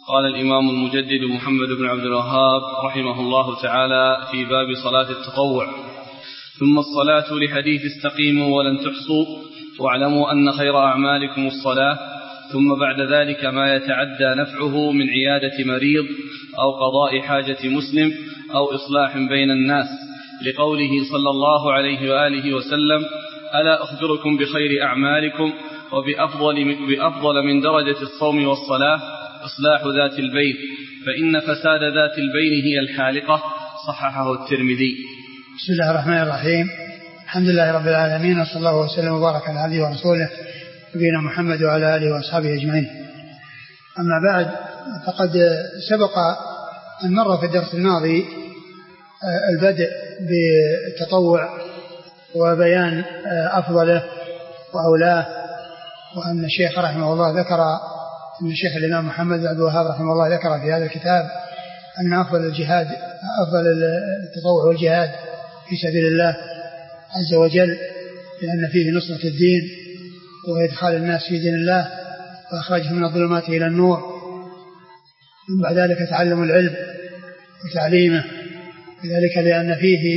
قال الإمام المجدد محمد بن عبد الوهاب رحمه الله تعالى في باب صلاة التطوع: ثم الصلاة لحديث استقيموا ولن تحصوا واعلموا أن خير أعمالكم الصلاة، ثم بعد ذلك ما يتعدى نفعه من عيادة مريض أو قضاء حاجة مسلم أو إصلاح بين الناس، لقوله صلى الله عليه وآله وسلم: ألا أخبركم بخير أعمالكم وبأفضل من درجة الصوم والصلاة إصلاح ذات البين، فإن فساد ذات البين هي الحالقة. صححه الترمذي. بسم الله الرحمن الرحيم. الحمد لله رب العالمين، وصلى الله وسلم وبارك على عبده ورسوله نبينا محمد وعلى آله وأصحابه أجمعين. أما بعد، فقد سبق أن مر في الدرس الماضي البدء بالتطوع وبيان أفضله وأولاه، وأن الشيخ رحمه الله ذكر أن الشيخ الإمام محمد بن عبد الوهاب رحمه الله ذكر في هذا الكتاب أن أفضل الجهاد أفضل التطوع والجهاد في سبيل الله عز وجل، لأن فيه نصرة الدين وإدخال الناس في دين الله وإخراجهم من الظلمات إلى النور، ثم بعد ذلك تعلم العلم وتعليمه، وذلك لأن فيه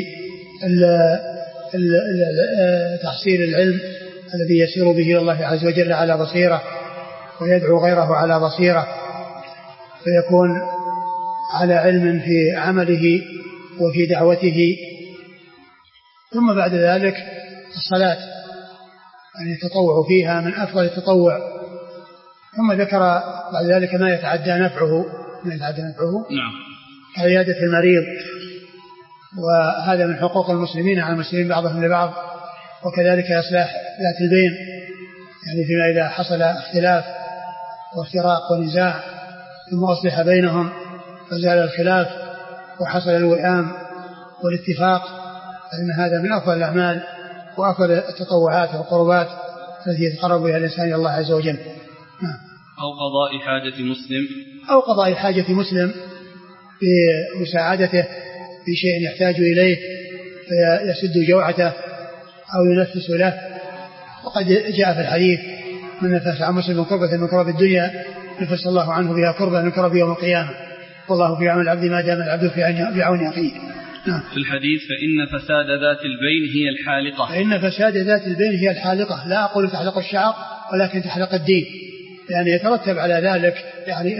تحصيل العلم الذي يسير به الله عز وجل على بصيرة ويدعو غيره على بصيرة، فيكون على علم في عمله وفي دعوته. ثم بعد ذلك الصلاة، يعني التطوع فيها من أفضل التطوع. ثم ذكر بعد ذلك ما يتعدى نفعه نعم، عيادة المريض، وهذا من حقوق المسلمين على المسلمين بعضهم لبعض، وكذلك إصلاح ذات البين، يعني فيما إذا حصل اختلاف وافتراق ونزاع ثم أصلح بينهم فزال الخلاف وحصل الوئام والاتفاق، فإن هذا من أفضل الأعمال وأفضل التطوعات والقربات التي يتقرب بها الإنسان إلى الله عز وجل. أو قضاء حاجة مسلم بمساعدته في شيء يحتاج إليه فيسد جوعته أو ينفس له. وقد جاء في الحديث: من نفس عن مسلم كربة من كرب الدنيا نفس الله عنه بها كربة من كرب يوم القيامة، والله في عون العبد ما دام العبد في عون أخيه. في الحديث: فإن فساد ذات البين هي الحالقة. فإن فساد ذات البين هي الحالقة، لا أقول تحلق الشعر ولكن تحلق الدين، يعني يترتب على ذلك يعني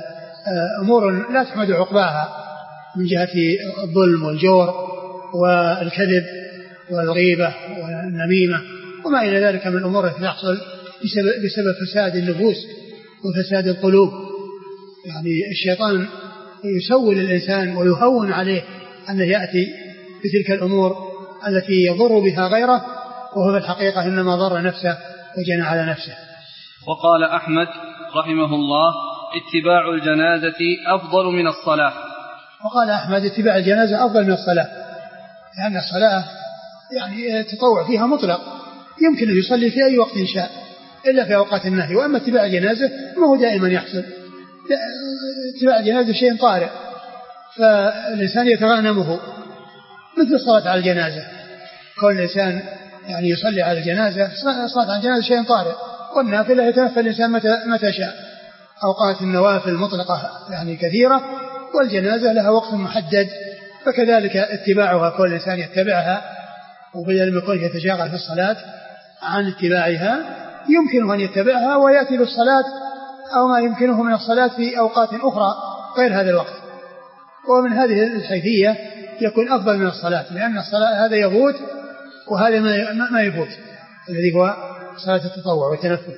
أمور لا تحمد عقباها من جهة الظلم والجور والكذب والغيبة والنميمة وما إلى ذلك من الأمور التي تحصل بسبب فساد النفوس وفساد القلوب. يعني الشيطان يسول الإنسان ويهون عليه أنه يأتي بتلك الأمور التي يضر بها غيره، وهو في الحقيقة إنما ضر نفسه وجنى على نفسه. وقال أحمد رحمه الله: اتباع الجنازة أفضل من الصلاة. وقال أحمد: اتباع الجنازة أفضل من الصلاة، لأن الصلاة يعني التطوع فيها مطلق، يمكن أن يصلي في أي وقت شاء إلا في أوقات النهي، وأما اتباع الجنازة ما هو دائما يحصل. اتباع الجنازة شيء طارئ، فالإنسان يتغنمه مثل الصلاة على الجنازة. كل الإنسان يعني يصلي على الجنازة، الصلاة على الجنازة شيء طارئ، والنافلة يتنفل الإنسان متى شاء. أوقات النوافل مطلقة يعني كثيرة، والجنازة لها وقت محدد، فكذلك اتباعها كل إنسان يتبعها، وبدل ما يكون يتشاغل في الصلاة عن اتباعها يمكنه أن يتبعها ويأتي بالصلاة أو ما يمكنه من الصلاة في أوقات أخرى غير هذا الوقت. ومن هذه الحيثية يكون أفضل من الصلاة، لأن الصلاة هذا يفوت وهذا ما يفوت، الذي هو صلاة التطوع والتنفل.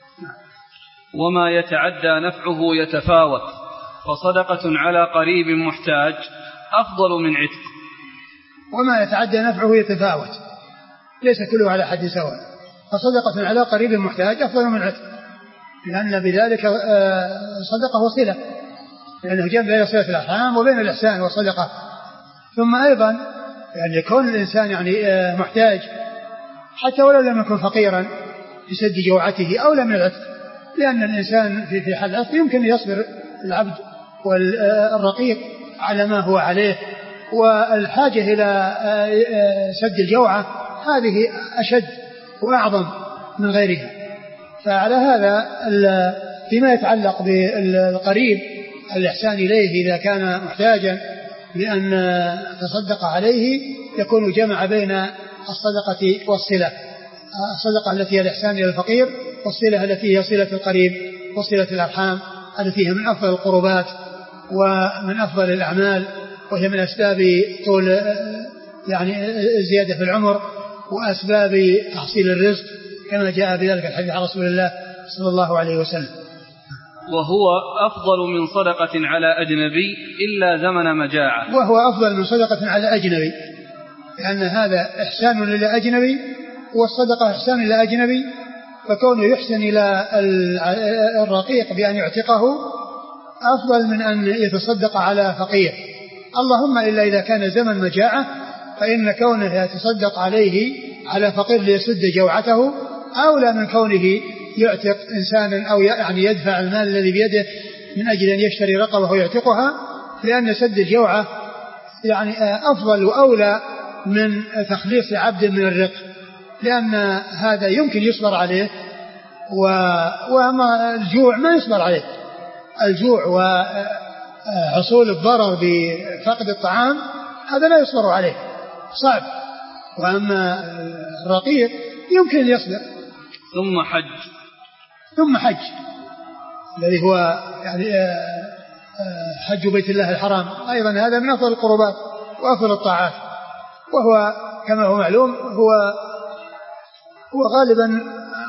وما يتعدى نفعه يتفاوت، فصدقة على قريب محتاج أفضل من عتق. وما يتعدى نفعه يتفاوت، ليس كله على حد سواء، فصدقة على قريب محتاج أفضل من عتق، لأن بذلك صدقة وصلة، لأنه جنب بين صلة الأرحام وبين الإحسان والصدقة. ثم أيضا يعني كون الإنسان يعني محتاج حتى ولو لم يكن فقيرا لسد جوعته أولى من العتق، لأن الإنسان في حال العتق يمكن يصبر العبد والرقيق على ما هو عليه، والحاجة إلى سد الجوعة هذه أشد وأعظم من غيرها. فعلى هذا فيما يتعلق بالقريب الإحسان إليه إذا كان محتاجا لأن تصدق عليه يكون جمع بين الصدقة والصلة، الصدقة التي هي الإحسان إلى الفقير، والصلة التي هي صلة القريب وصلة الأرحام التي هي من أفضل القربات ومن أفضل الأعمال، وهي من أسباب طول يعني الزيادة في العمر وأسباب تحصيل الرزق كما جاء بذلك الحديث عن رسول الله صلى الله عليه وسلم. وهو أفضل من صدقة على أجنبي إلا زمن مجاعة. وهو أفضل من صدقة على أجنبي، لأن هذا إحسان للأجنبي والصدقة إحسان إلى أجنبي، فكونه يحسن إلى الرقيق بأن يعتقه أفضل من أن يتصدق على فقير. اللهم إلا إذا كان زمن مجاعة، فإن كونه يتصدق عليه على فقير ليسد جوعته أولى من كونه يعتق إنسانا أو يعني يدفع المال الذي بيده من أجل أن يشتري رقبة ويعتقها، لأن سد الجوعة يعني أفضل وأولى من تخليص عبد من الرق، لأن هذا يمكن يصبر عليه وما الجوع ما يصبر عليه. الجوع وحصول الضرر بفقد الطعام هذا لا يصبر عليه، صعب. وأما الرقيق يمكن أن يصبر. ثم حج الذي هو يعني حج بيت الله الحرام، أيضا هذا من أفضل القربات وأفضل الطاعات، وهو كما هو معلوم هو غالبا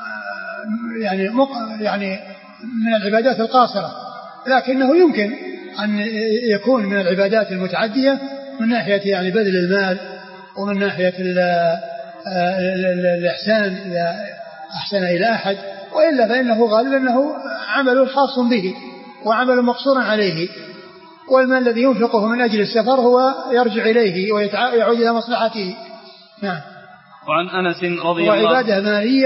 يعني من العبادات القاصرة، لكنه يمكن أن يكون من العبادات المتعدية من ناحية يعني بذل المال ومن ناحية الإحسان إذا أحسن إلى أحد، وإلا فإنه غالبا أنه عمل خاص به وعمل مقصور عليه، والمال الذي ينفقه من أجل السفر هو يرجع إليه ويعود إلى مصلحته. نعم. وعن أنس رضي الله عنه وعبادة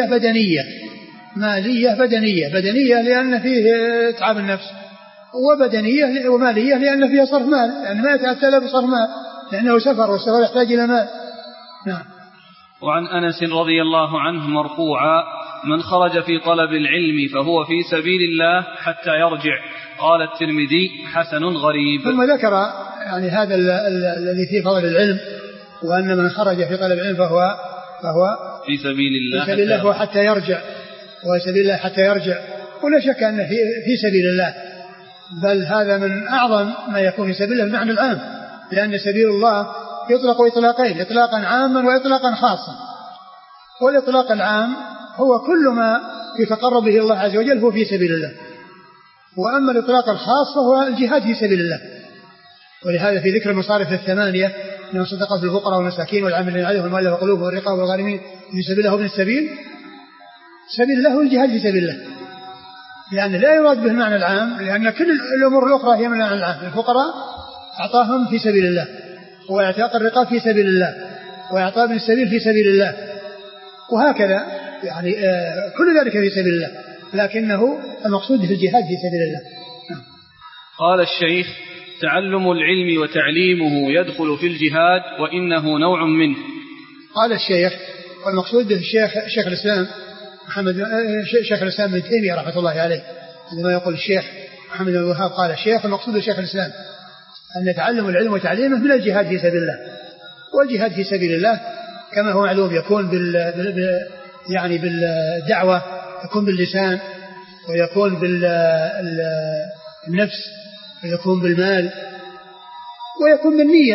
مالية بدنية لأن فيه تعب النفس، ومالية لأن فيها صرف مال، يعني ما يتأتى له بصرف مال لأنه سفر، والسفر يحتاج إلى مال. نعم. وعن أنس رضي الله عنه مرفوعا: من خرج في طلب العلم فهو في سبيل الله حتى يرجع. قال الترمذي: حسن غريب. ثم ذكر يعني هذا الذي فيه فضل العلم، وأن من خرج في طلب العلم فهو في سبيل الله وحتى يرجع، وسبيل الله حتى يرجع، ولا شك أن في سبيل الله، بل هذا من أعظم ما يكون في سبيل الله المعنى العام، لأن سبيل الله يطلق إطلاقين: إطلاقا عاما وإطلاقا خاصا. والإطلاق العام هو كل ما يتقرب به الله عز وجل هو في سبيل الله، وأما الإطلاق الخاص فهو الجهاد في سبيل الله. ولهذا في ذكر المصارف الثمانية من صدقات الفقراء والمساكين والعاملين عليهم والمؤلفة قلوبهم والرقاب والغارمين في سبيل الله وابن السبيل، سبيل الله والجهاد في سبيل الله، لأن لا يراد به المعنى العام، لأن كل الأمور الأخرى هي من المعنى العام. الفقراء أعطاهم في سبيل الله، وإعتاق الرقاب في سبيل الله، وإعطاء ابن السبيل في سبيل الله، وهكذا يعني كل ذلك في سبيل الله، لكنه المقصود في الجهاد في سبيل الله. قال الشيخ: تعلم العلم وتعليمه يدخل في الجهاد وإنه نوع منه. قال الشيخ، والمقصود به شيخ الإسلام شيخ الإسلام ابن تيمية رحمة الله عليه، عندما يقول الشيخ محمد بن الوهاب قال الشيخ، المقصود بشيخ الإسلام أن تعلم العلم وتعليمه من الجهاد في سبيل الله. والجهاد في سبيل الله كما هو معلوم يكون يعني بالدعوة، يكون باللسان، ويكون بالنفس، ويكون بالمال، ويكون بالنية،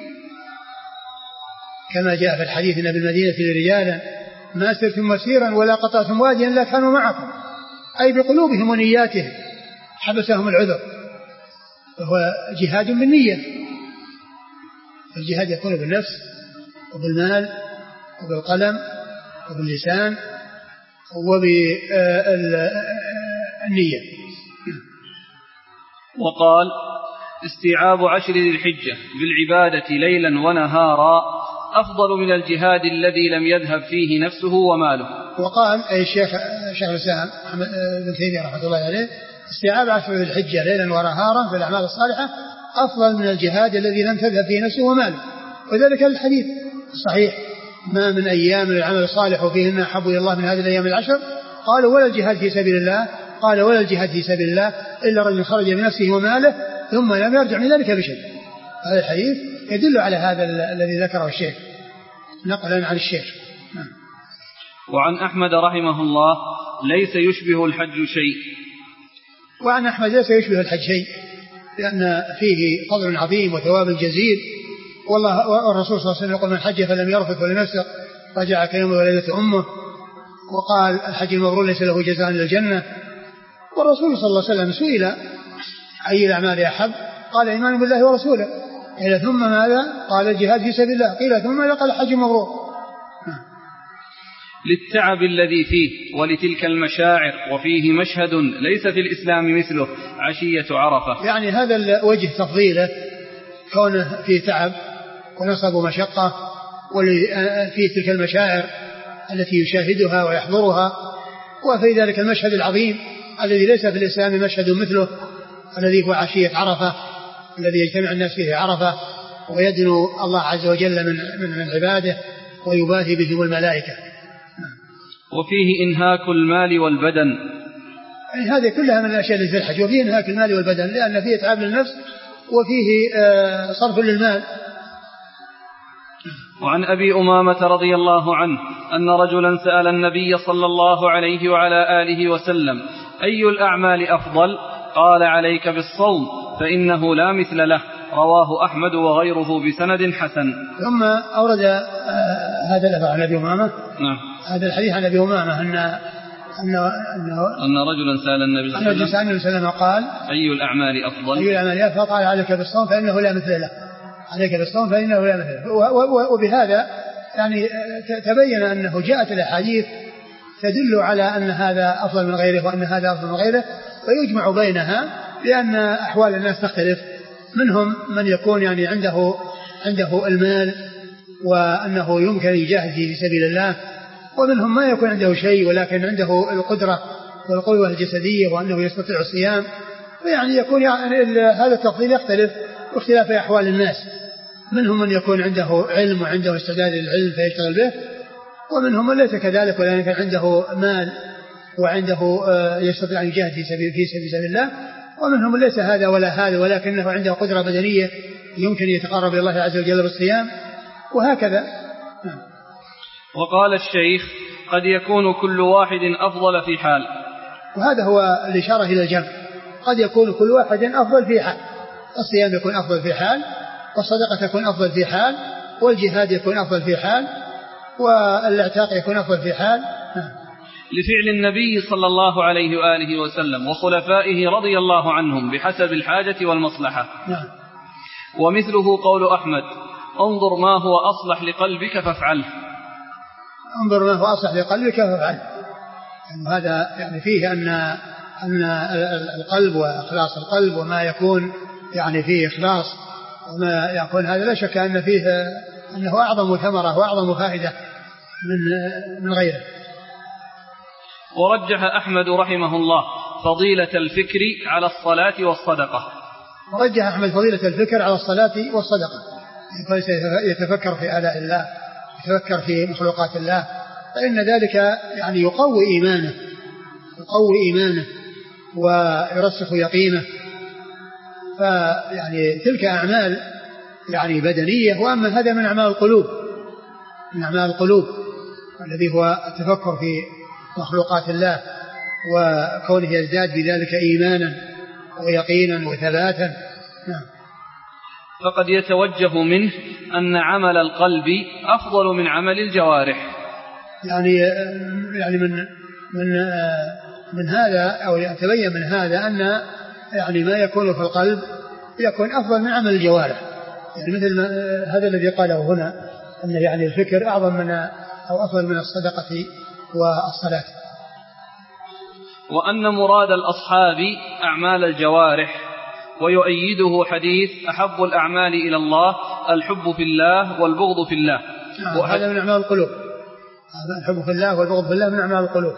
كما جاء في الحديث: إن بالمدينة رجالا ما سرتم مسيرا ولا قطعتم واديا إلا كانوا معكم، أي بقلوبهم ونياتهم حبسهم العذر. فهو جهاد بالنية. الجهاد يكون بالنفس وبالمال وبالقلم وباللسان وبالنية. وقال: استيعاب 10 ذي الحجة بالعبادة ليلا ونهارا أفضل من الجهاد الذي لم يذهب فيه نفسه وماله. وقال أي الشيخ الإسلام ابن تيمية رحمة الله عليه: استيعاب 10 ذي الحجة ليلا ونهارا في الأعمال الصالحة أفضل من الجهاد الذي لم تذهب فيه نفسه وماله. وذلك الحديث الصحيح: ما من أيام العمل الصالح وفيهن أحب إلى الله من هذه الأيام 10. قالوا: ولا الجهاد في سبيل الله؟ قال ولا الجهاد في سبيل الله إلا رجل خرج بنفسه وماله ثم لم يرجع من ذلك بشيء. هذا الحديث يدل على هذا الذي ذكره الشيخ نقلا عن الشيخ. وعن أحمد رحمه الله ليس يشبه الحج شيء. وعن أحمد ليس يشبه الحج شيء لأن فيه فضل عظيم وثواب جزيل، والرسول صلى الله عليه وسلم يقول من حج فلم يرفث ولم يفسق رجع كيوم ولدته أمه، وقال الحج المبرور ليس له جزاء إلا الجنة. والرسول صلى الله عليه وسلم سئل أي الأعمال أحب قال إيمان بالله ورسوله، قيل ثم ماذا؟ قال الجهاد في سبيل الله، قيل ثم ماذا؟ قال الحج المبرور. للتعب الذي فيه ولتلك المشاعر، وفيه مشهد ليس في الإسلام مثله عشية عرفة. يعني هذا وجه تفضيله كونه فيه تعب ونصب ومشقة، وفي تلك المشاعر التي يشاهدها ويحضرها، وفي ذلك المشهد العظيم الذي ليس في الإسلام مشهد مثله، الذي هو عشية عرفة، الذي يجتمع الناس فيه عرفة ويدنو الله عز وجل من عباده ويباهي بهم الملائكة. وفيه إنهاك المال والبدن. يعني هذه كلها من الأشياء التي في الحج، وفيه إنهاك المال والبدن لأن فيه إتعاب للنفس وفيه صرف للمال. وعن أبي أمامة رضي الله عنه أن رجلا سأل النبي صلى الله عليه وعلى آله وسلم أي الأعمال أفضل؟ قال عليك بالصوم فإنه لا مثل له، رواه أحمد وغيره بسند حسن. ثم أورد هذا الأثر عن أبي أمامة. نعم. هذا الحديث عن أبي أمامة أن رجلا سأل النبي صلى الله عليه وسلم قال أي الأعمال أفضل؟ أي الأعمال أفضل؟ قال عليك بالصوم فإنه لا مثل له، عليك بالصوم فإنه لا مثل له. وبهذا يعني تبين أنه جاءت الأحاديث تدل على أن هذا أفضل من غيره وأن هذا أفضل من غيره، ويجمع بينها لأن أحوال الناس تختلف. منهم من يكون يعني عنده المال وأنه يمكن يجاهد في سبيل الله، ومنهم ما يكون عنده شيء ولكن عنده القدرة والقوة الجسدية وأنه يستطيع الصيام، ويعني يكون يعني هذا التفضيل يختلف واختلاف أحوال الناس. منهم من يكون عنده علم وعنده استعداد للعلم فيشتغل به، ومنهم من ليس كذلك ولكن عنده مال وعنده يستطيع أن يجاهد في سبيل الله، ومنهم من ليس هذا ولا هذا ولكنه عنده قدرة بدنية يمكن يتقرب إلى الله عز وجل بالصيام، وهكذا. وقال الشيخ قد يكون كل واحد أفضل في حال، وهذا هو الإشارة إلى الجمع. قد يكون كل واحد أفضل في حال، الصيام يكون أفضل في حال، والصدقة تكون أفضل في حال، والجهاد يكون أفضل في حال، والاعتاق يكون أفضل في حال. لفعل النبي صلى الله عليه وآله وسلم وخلفائه رضي الله عنهم بحسب الحاجة والمصلحة. ومثله قول أحمد انظر ما هو أصلح لقلبك فافعله. انظر ما هو أصلح لقلبك فافعله، يعني هذا يعني فيه أن القلب وإخلاص القلب وما يكون يعني فيه إخلاص وما يكون هذا لا شك أن فيه أنه أعظم ثمرة وأعظم فائدة من غيره. ورجح أحمد رحمه الله فضيلة الفكر على الصلاة والصدقة. ورجح أحمد فضيلة الفكر على الصلاة والصدقة، يتفكر في آلاء الله، يتفكر في مخلوقات الله، فإن ذلك يعني يقوي إيمانه ويرسخ يقينه. فيعني تلك أعمال يعني بدنية، وأما هذا من أعمال القلوب الذي هو التفكر في مخلوقات الله وكونه يزداد بذلك إيمانا ويقينا وثباتا. فقد يتوجه منه أن عمل القلب أفضل من عمل الجوارح. يعني من هذا أو يتبين من هذا أن يعني ما يكون في القلب يكون أفضل من عمل الجوارح، يعني مثل هذا الذي قاله هنا أن يعني الفكر أعظم من أو أفضل من الصدقة والصلاة. وأن مراد الأصحاب أعمال الجوارح، ويؤيده حديث أحب الأعمال إلى الله الحب في الله والبغض في الله. هذا من أعمال القلوب، الحب في الله والبغض في الله من أعمال القلوب.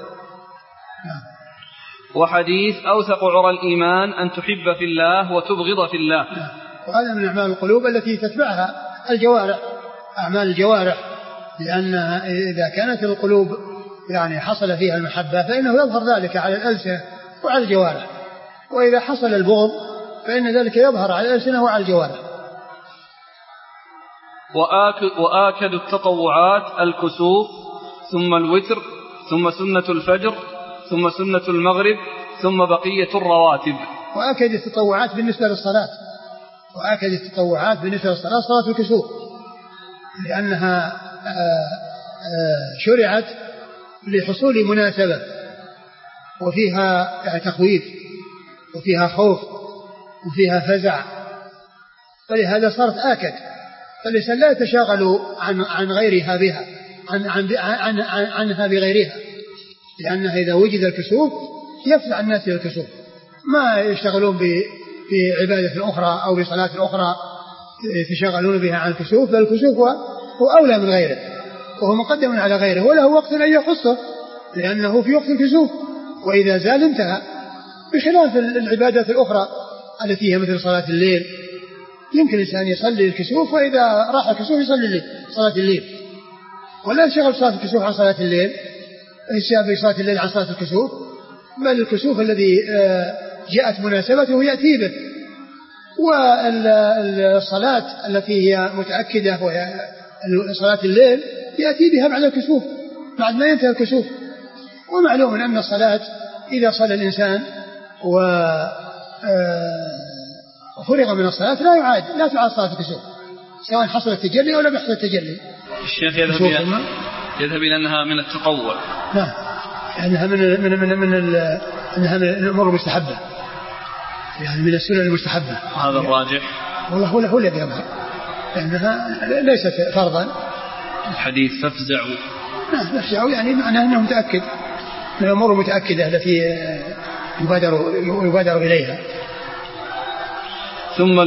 وحديث أوثق عرى الإيمان أن تحب في الله وتبغض في الله. وهذا من أعمال القلوب التي تتبعها الجوارح، أعمال الجوارح، لأن إذا كانت القلوب يعني حصل فيها المحبة فإنه يظهر ذلك على الألسنة وعلى الجوارح. وإذا حصل البغض فإن ذلك يظهر على الألسنة وعلى الجوارح. وآكد التطوعات الكسوف ثم الوتر ثم سنة الفجر ثم سنة المغرب ثم بقية الرواتب. وآكد التطوعات بالنسبة للصلاة، وآكد التطوعات بالنسبة للصلاة صلاة الكسوف، لأنها شرعت لحصول مناسبة وفيها تخويف وفيها خوف وفيها فزع، فلهذا صارت آكد. فالإنسان لا يتشاغل عن غيرها بها عنها بغيرها، لأنها إذا وجد الكسوف يفزع الناس إلى الكسوف، ما يشتغلون بعبادة أخرى أو بصلاة أخرى يتشاغلون بها عن الكسوف، بل الكسوف هو أولى من غيره وهو مقدم على غيره وله وقت أن يخصه لأنه في وقت الكسوف، وإذا زال انتهى، بخلاف العبادات الأخرى التي هي مثل صلاة الليل. يمكن الإنسان يصلي الكسوف وإذا راح الكسوف يصلي صلاة الليل، ولا يشغل صلاة الكسوف عن صلاة الليل، يشغل صلاة الليل عن صلاة الكسوف، بل الكسوف الذي جاءت مناسبته يأتي به. والصلاة التي هي متأكدة وهي صلاة الليل يأتي بها بعد الكسوف، بعد ما ينتهي الكسوف. ومعلوم أن الصلاة إذا صلى الإنسان وفرغ من الصلاة لا تعاد صلاة الكسوف، سواء حصل التجلي أو لم يحصل التجلي. الشيخ يذهب إلى أنها من التطوع. نعم، أنها أنها من الأمور المستحبة، يعني من السنن المستحبة. هذا الراجح. والله هو الذي يظهر لأنها ليست فرضا. الحديث فافزعوا. نعم، فافزعوا يعني معناه أنه متأكد من الأمور المتأكدة التي يبادر إليها. ثم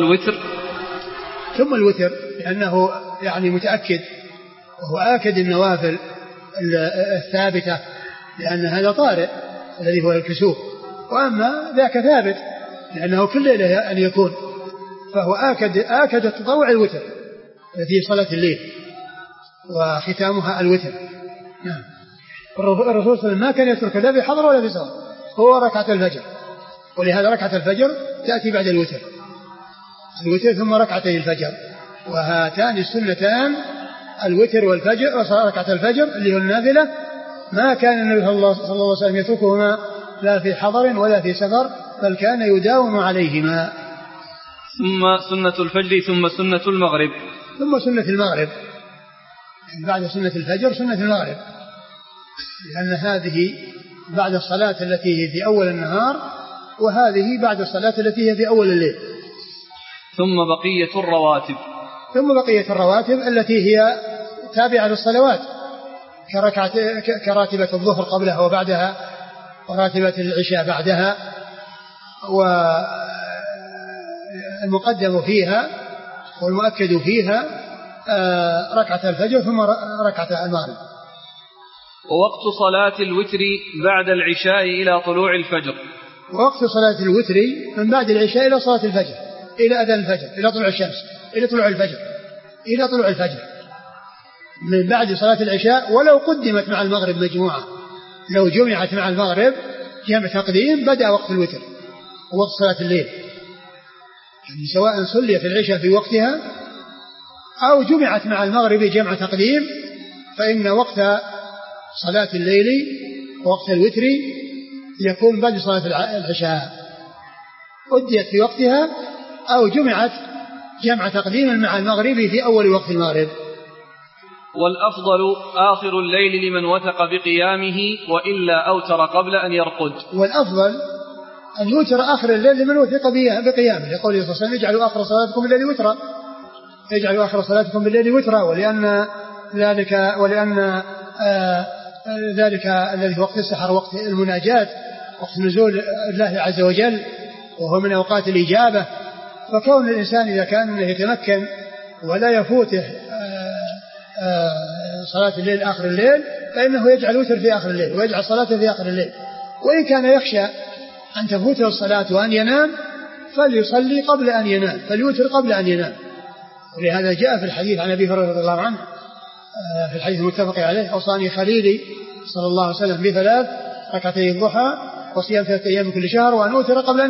الوتر لأنه يعني متأكد، وهو آكد النوافل الثابتة، لأن هذا طارئ الذي هو الكسوف، وأما ذاك ثابت لأنه كل ليلة أن يكون، فهو آكد التطوع الوتر التي صلاة الليل وختامها الوتر. نعم. الرسول صلى الله عليه وسلم ما كان يترك لا في حضر ولا في سفر، هو ركعة الفجر، ولهذا ركعة الفجر تأتي بعد الوتر ثم ركعتي الفجر، وهاتان السنتان الوتر والفجر وركعة الفجر اللي هو النافلة ما كان النبي صلى الله عليه وسلم يتركهما لا في حضر ولا في سفر، بل كان يداوم عليهما. ثم سنة الفجر ثم سنة المغرب. ثم سنة المغرب، يعني بعد سنة الفجر سنة المغرب، لأن هذه بعد الصلاة التي هي في أول النهار، وهذه بعد الصلاة التي هي في أول الليل. ثم بقية الرواتب التي هي تابعة للصلوات كراتبة الظهر قبلها وبعدها، وراتبة العشاء بعدها، والمقدم فيها والمؤكد فيها ركعة الفجر ثم ركعة المغرب. ووقت صلاة الوتر بعد العشاء إلى طلوع الفجر. ووقت صلاة الوتر من بعد العشاء إلى صلاة الفجر، إلى أذان الفجر، إلى طلوع الشمس، إلى طلوع الفجر من بعد صلاة العشاء، ولو قدمت مع المغرب مجموعة، لو جمعت مع المغرب جمع تقديم بدأ وقت الوتر ووقت صلاة الليل، يعني سواء صليت العشاء في وقتها أو جمعت مع المغرب جمع تقديم، فإن وقت صلاة الليل ووقت الوتر يكون بعد صلاة العشاء، أديت في وقتها أو جمعت جمع تقديم مع المغرب في أول وقت المغرب. والأفضل آخر الليل لمن وثق بقيامه، وإلا أوتر قبل أن يرقد. والأفضل أن يوتر آخر الليل لمن وثق بقيامه، لقول صلى الله عليه وسلم اجعلوا آخر صلاتكم بالليل وترا، ولأن ذلك الذي وقت السحر وقت المناجاة، وقت نزول الله عز وجل، وهو من أوقات الإجابة. فكون الإنسان إذا كان يتمكن ولا يفوته صلاة الليل آخر الليل، فإنه يجعل وتر في آخر الليل ويجعل صلاته في آخر الليل. وإن كان يخشى أن تفوته الصلاة وأن ينام فليصلي قبل أن ينام، فليوتر قبل أن ينام. ولهذا جاء في الحديث عن أبي هريرة رضي الله عنه في الحديث المتفق عليه: أوصاني خليلي صلى الله عليه وسلم ب3 ركعتي الضحى وصيام 3 أيام من كل شهر، وأن أوتر قبل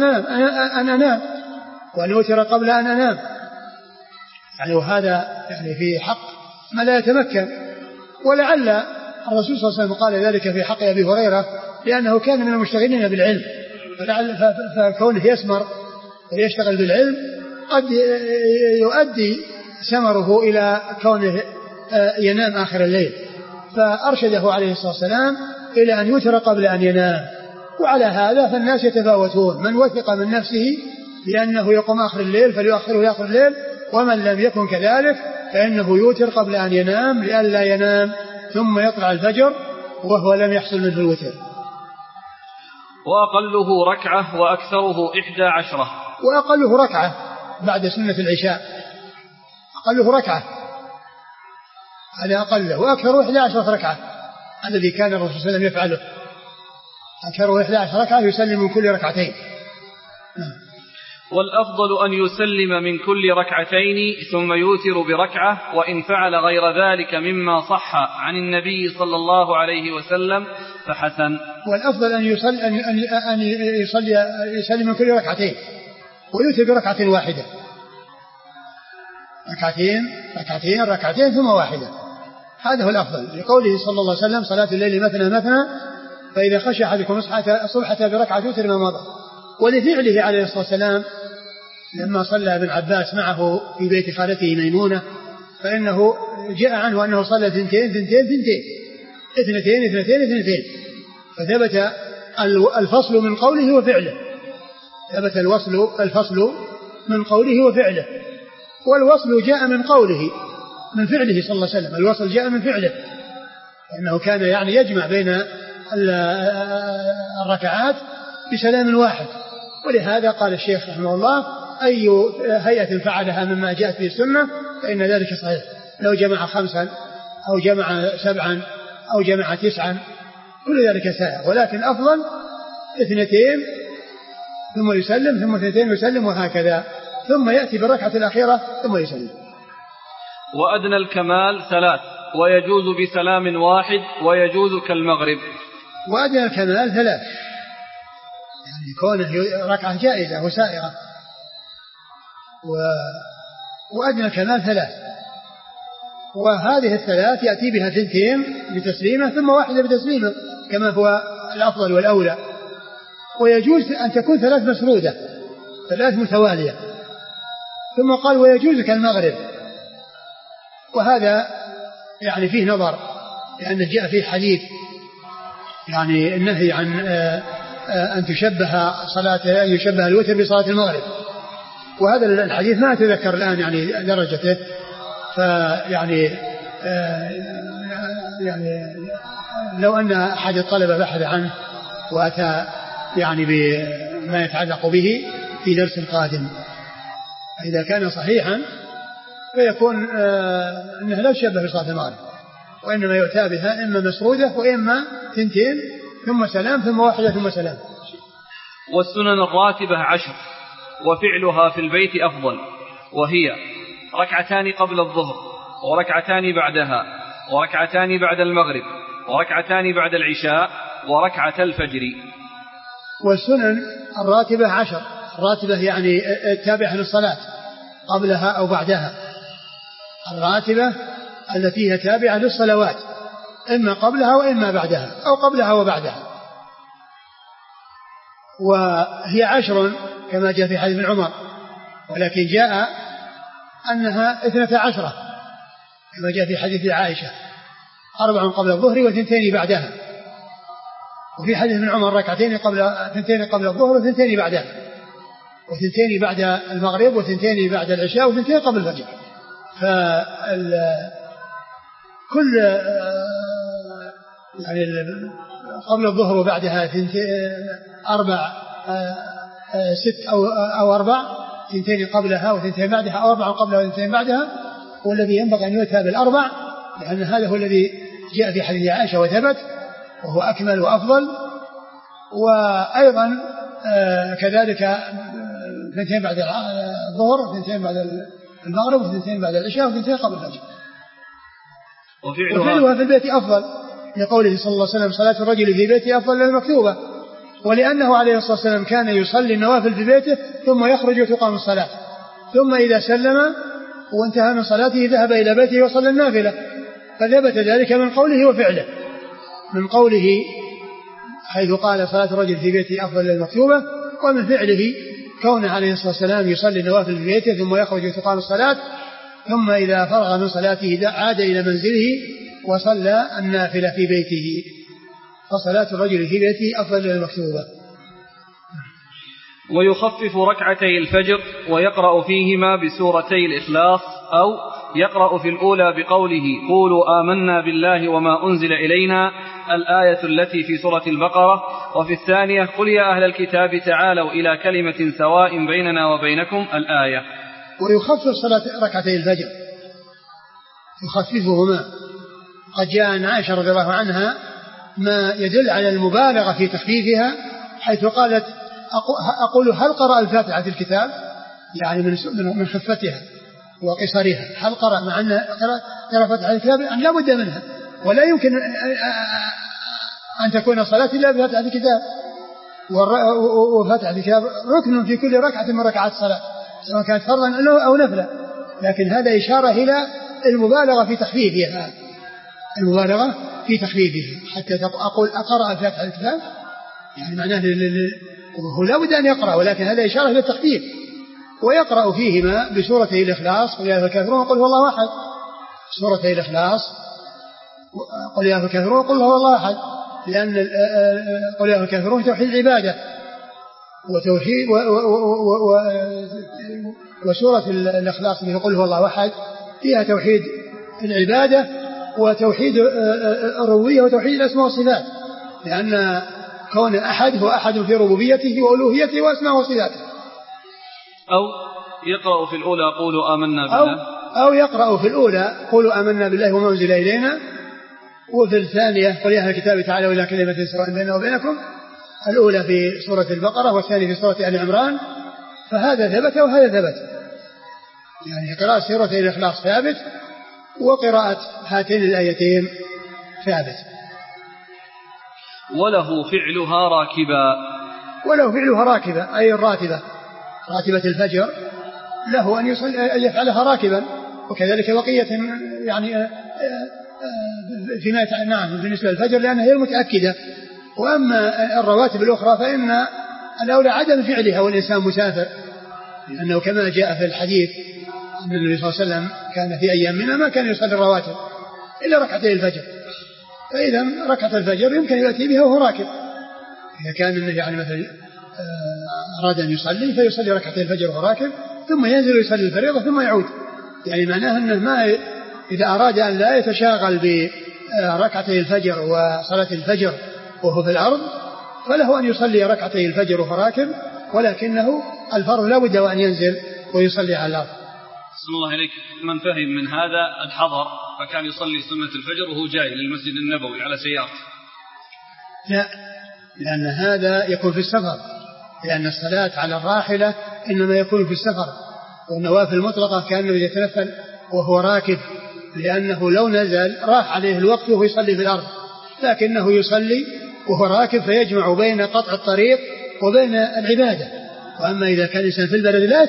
أن أنام يعني وهذا يعني في حق ما لا يتمكن. ولعل الرسول صلى الله عليه وسلم قال ذلك في حق أبي هريرة لأنه كان من المشتغلين بالعلم، فكونه يسمر ويشتغل بالعلم قد يؤدي سمره إلى كونه ينام آخر الليل، فأرشده عليه الصلاة والسلام إلى أن يوتر قبل أن ينام. وعلى هذا فالناس يتفاوتون، من وثق من نفسه بأنه يقوم آخر الليل فليؤخره لآخر الليل، ومن لم يكن كذلك فإنه يوتر قبل أن ينام لئلا ينام ثم يطلع الفجر وهو لم يحصل منه الوتر. وأقله ركعة وأكثره 11. وأقله ركعة بعد سنة العشاء، أقله ركعة هذا أقله، وأكثره 11 ركعة الذي كان الرسول صلى الله عليه وسلم يفعله، أكثره 11 ركعة يسلم من كل ركعتين. والأفضل أن يسلم من كل ركعتين ثم يوتر بركعة، وإن فعل غير ذلك مما صح عن النبي صلى الله عليه وسلم فحسن. والأفضل أن يسلم من كل ركعتين ويوتر بركعة واحدة، ركعتين ثم واحدة، هذا هو الأفضل، لقوله صلى الله عليه وسلم صلاة الليل مثنى مثنى فإذا خشي أحدكم الصبح بركعة يوتر ما مضى. ولفعله عليه الصلاة والسلام لما صلى ابن عباس معه في بيت خالته ميمونة، فإنه جاء عنه أنه صلى 2 فثبت الفصل من قوله وفعله، ثبت الفصل من قوله وفعله. والوصل جاء من قوله من فعله صلى الله عليه وسلم، الوصل جاء من فعله، لأنه كان يعني يجمع بين الركعات بسلام واحد. ولهذا قال الشيخ رحمه الله أي هيئة فعلها مما جاءت به السنة فإن ذلك صحيح، لو جمع 5 أو جمع 7 أو جمع 9 كل ذلك سائر، ولكن أفضل 2 ثم يسلم ثم 2 يسلم وهكذا، ثم يأتي بالركعة الأخيرة ثم يسلم. وأدنى الكمال 3 ويجوز بسلام واحد ويجوز كالمغرب. وأدنى الكمال 3 يعني كونه ركعة جائزة وسائرة، وأدنى الكمال 3، وهذه 3 يأتي بها 2 بتسليمة ثم واحدة بتسليمة كما هو الأفضل والأولى. ويجوز أن تكون 3 مسرودة 3 متوالية. ثم قال ويجوز كالمغرب، وهذا يعني فيه نظر، لأنه جاء فيه حديث يعني النهي عن أن يشبه الوتر بصلاة المغرب، وهذا الحديث ما أتذكر الآن يعني درجته، فيعني يعني لو أن أحد الطلبة بحث عنه وأتى يعني بما يتعلق به في درس قادم، إذا كان صحيحا فيكون أنه لا يشبه بصلاة المغرب، وإنما يؤتى بها إما مسرودة وإما 2 ثم سلام ثم واحدة ثم سلام. والسنن الراتبة 10 وفعلها في البيت أفضل، وهي 2 قبل الظهر، 2 بعدها، 2 بعد المغرب، 2 بعد العشاء، 1 الفجر. والسنن الراتبة 10، الراتبة يعني التابعة للصلاة قبلها أو بعدها، الراتبة التي هي تابعة للصلوات إما قبلها وإما بعدها أو قبلها وبعدها. وهي 10 كما جاء في حديث ابن عمر، ولكن جاء أنها 12 كما جاء في حديث عائشة، 4 قبل الظهر و2 بعدها. وفي حديث ابن عمر 2 قبل الظهر و2 بعدها، و2 بعد المغرب و2 بعد العشاء و2 قبل الفجر. كل يعني قبل الظهر وبعدها 4 6 أو 4، 2 قبلها و2 بعدها، أو 4 قبلها و2 بعدها، والذي ينبغي أن يؤتى بال4 لأن هذا هو الذي جاء في حديث عائشة وثبت وهو أكمل وأفضل. وأيضا كذلك 2 بعد الظهر، 2 بعد المغرب، 2 بعد العشاء، و2 قبل الفجر. وفعلها في البيت أفضل، لقوله صلى الله عليه وسلم صلاة الرجل في بيته أفضل من المكتوبة، ولأنه عليه الصلاة والسلام كان يصلي النوافل في بيته ثم يخرج وتقام الصلاة، ثم إذا سلم وانتهى من صلاته ذهب إلى بيته وصلى النافلة، فثبت ذلك من قوله وفعله، من قوله حيث قال صلاة الرجل في بيته أفضل للمكتوبة، ومن فعله كونه عليه الصلاة والسلام يصلي النوافل في بيته ثم يخرج وتقام الصلاة، ثم إذا فرغ من صلاته عاد إلى منزله وصلى النافلة في بيته، فصلاة الرجل في بيته أفضل للمكتوبة. ويخفف ركعتي الفجر ويقرأ فيهما بسورتي الإخلاص، أو يقرأ في الأولى بقوله قولوا آمنا بالله وما أنزل إلينا الآية التي في سورة البقرة، وفي الثانية قل يا أهل الكتاب تعالوا إلى كلمة سواء بيننا وبينكم الآية. ويخفف صلاة ركعتي الفجر، يخففهما. قد جاء عن عائشة رضي الله عنها ما يدل على المبالغة في تخفيفها، حيث قالت أقول هل قرأ الفاتحة في الكتاب، يعني من خفتها وقصرها، هل قرأ مع أن قرأ فاتحة الكتاب أن لا بد منها، ولا يمكن أن تكون صلاة إلا بفاتحة الكتاب، وفاتحة الكتاب ركن في كل ركعة من ركعات الصلاة سواء كانت فرضا أو نفلا، لكن هذا إشارة إلى المبالغة في تخفيفها، المبالغة في تخفيفها، حتى أقول أقرأ فاتحة الكتاب يعني معناه هو لا بد أن يقرأ، ولكن هذا إشارة إلى التخفيف. ويقرأ فيهما بسورتي الإخلاص قل يا أيها الكافرون قل هو الله أحد، سورتي الإخلاص قل يا أيها الكافرون قل هو الله أحد، لأن قل يا أيها الكافرون توحيد العبادة وتوحيد وسورة الإخلاص اللي قل هو الله أحد فيها توحيد العبادة وتوحيد الربوبية وتوحيد الأسماء والصفات، لأن كون أحد هو أحد في ربوبيته وألوهيته وأسماء وصفاته. أو يقرأ في الأولى قولوا آمنا بالله، أو يقرأ في الأولى قولوا آمنا بالله وما أنزل إلينا، وفي الثانية قل يا أهل الكتاب تعالوا إلى كلمة سواء بيننا وبينكم، الأولى في سورة البقرة والثانية في سورة آل عمران، فهذا ثبت وهذا ثبت، يعني قراءة سورة الإخلاص ثابت وقراءة هاتين الآيتين ثابت. وله فعلها راكبا، وله فعلها راكبا أي الراتبة، راتبة الفجر له أن يفعلها راكبا، وكذلك بقية يعني فيما نعم بالنسبة للفجر لأنها هي المتأكدة. وأما الرواتب الأخرى فإن الأولى عدم فعلها والإنسان مسافر، لأنه كما جاء في الحديث أن النبي صلى الله عليه وسلم كان في أيامنا ما كان يصلي الرواتب إلا ركعتي الفجر، فإذا ركعة الفجر يمكن يأتي بها وهو راكب، إذا كان يعني مثلا أراد أن يصلي فيصلي ركعتي الفجر وهو راكب ثم ينزل ويصلي الفريضة ثم يعود، يعني معناه أنه ما إذا أراد أن لا يتشاغل بركعتي الفجر وصلاة الفجر وهو في الأرض فله أن يصلي ركعتي الفجر وهو راكب، ولكنه الفرض لا بد وأن ينزل ويصلي على الأرض. صلى الله عليك. من فهم من هذا الحضر فكان يصلي سنة الفجر وهو جاي للمسجد النبوي على سيارته. لا، لأن هذا يكون في السفر، لأن الصلاة على الراحلة إنما يكون في السفر، والنوافل المطلقة كأنه يتنفل وهو راكب، لأنه لو نزل راح عليه الوقت وهو يصلي في الأرض، لكنه يصلي وهو راكب فيجمع بين قطع الطريق وبين العبادة. وأما إذا كان الإنسان في البلد لا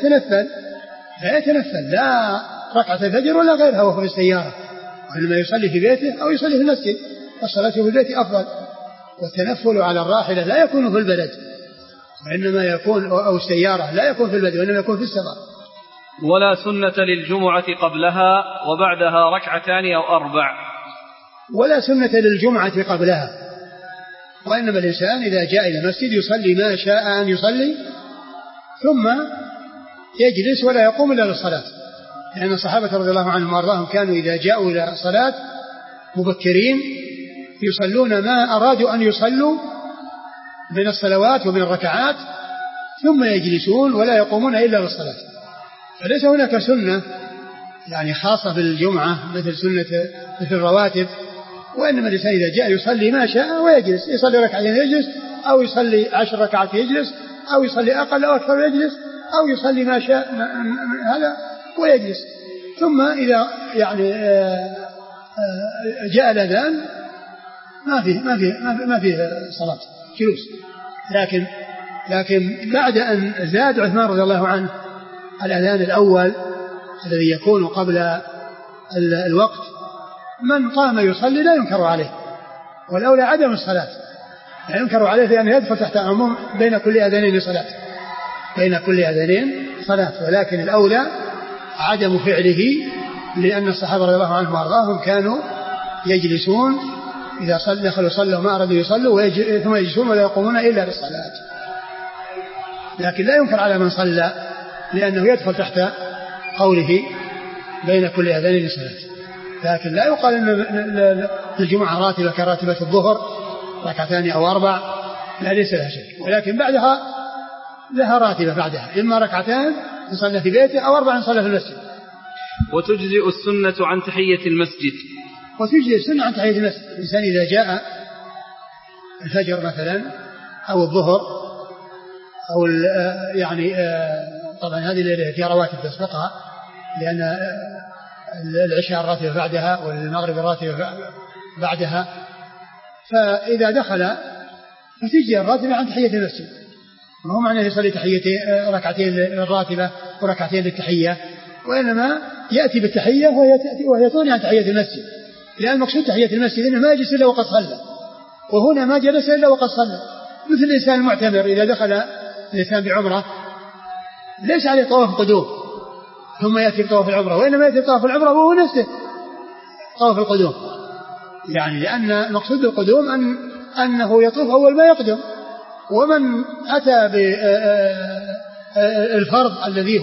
يتنفل لا ركعة الفجر ولا غيرها وهو في السيارة، وإنما يصلي في بيته أو يصلي في المسجد، والصلاة في البيت أفضل. والتنفل على الراحلة لا يكون في البلد وإنما يكون أو السيارة لا يكون في البلد وإنما يكون في السفر. ولا سنة للجمعة قبلها وبعدها ركعتان أو أربع. ولا سنة للجمعة قبلها، وإنما الإنسان إذا جاء إلى المسجد يصلي ما شاء أن يصلي ثم يجلس ولا يقوم إلا للصلاة، لأن الصحابة رضي الله عنهم وأرضاهم كانوا إذا جاءوا إلى الصلاة مبكرين يصلون ما أرادوا أن يصلوا من الصلوات ومن الركعات ثم يجلسون ولا يقومون إلا للصلاة. فليس هناك سنة يعني خاصة بالجمعة مثل الرواتب، وإنما الإنسان إذا جاء يصلي ما شاء ويجلس، يصلي ركعتين يجلس، أو يصلي 10 ركعات يجلس، أو يصلي أقل أو أكثر يجلس، أو يصلي ما شاء هذا ويجلس. ثم إذا يعني جاء الأذان ما فيه صلاة جلوس، لكن بعد أن زاد عثمان رضي الله عنه الأذان الأول الذي يكون قبل الوقت، من قام يصلي لا ينكر عليه، والأولى عدم الصلاة، لا ينكر عليه لأنه يدخل تحت عموم بين كل أذانين صلاة، ولكن الأولى عدم فعله، لأن الصحابة رضي الله عنهم وأرضاهم كانوا يجلسون إذا دخلوا صلوا ما أرادوا يصلوا ثم يجلسون ولا يقومون إلا للصلاة. لكن لا ينكر على من صلى لأنه يدخل تحت قوله بين كل أذانين صلاة. لكن لا يقال أن الجمعة راتبة كراتبة الظهر 2 أو 4، لا ليس لها شيء، ولكن بعدها لها راتبة بعدها، إما 2 يصلى في بيته أو 4 يصلى في المسجد. وتجزئ السنة عن تحية المسجد. الإنسان إذا جاء الفجر مثلا أو الظهر أو يعني طبعا هذه الليلة فيها رواتب تسبقها، لأن العشاء الراتبة بعدها والمغرب الراتبة بعدها، فإذا دخل فتجي الراتبة عن تحية المسجد، ما هو معنى يصلي ركعتين الراتبة وركعتين للتحية، وإنما يأتي بالتحية وهي تغني عن تحية المسجد، لأن المقصود تحية المسجد إنه ما يجلس إلا وقد صلى، وهنا ما جلس إلا وقد صلى. مثل الإنسان المعتمر إذا دخل الإنسان بعمرة ليس عليه طواف قدوم ثم يأتي بطواف العمرة، وإنما يأتي بطواف العمرة وهو نفسه طواف القدوم، يعني لأن المقصود بالقدوم أنه يطوف أول ما يقدم. ومن أتى بالفرض الذي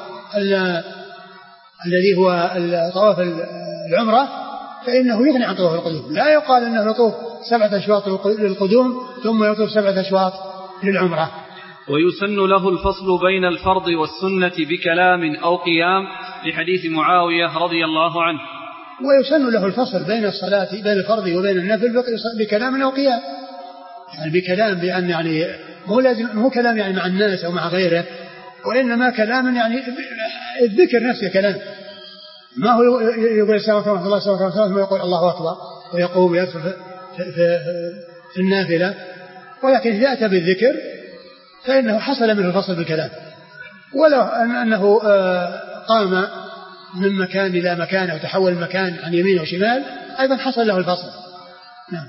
هو طواف العمرة فإنه يغني عن طواف القدوم، لا يقال أنه يطوف 7 أشواط للقدوم ثم يطوف 7 أشواط للعمرة. ويسن له الفصل بين الفرض والسنة بكلام أو قيام، لحديث معاوية رضي الله عنه. ويسن له الفصل بين الصلاة بين الفرض وبين النفل بكلام أو قيام، يعني بكلام، بأن يعني مو كلام يعني مع الناس أو مع غيره، وإنما كلام يعني الذكر نفسه كلام، ما هو يقول السلام عليكم ورحمة الله ثم يقول الله أكبر ويقوم ويدخل في النافلة، ولكن إذا أتى بالذكر فإنه حصل منه الفصل بالكلام، ولو أنه قام من مكان إلى مكان أو تحول المكان عن يمين أو شمال أيضا حصل له الفصل. نعم.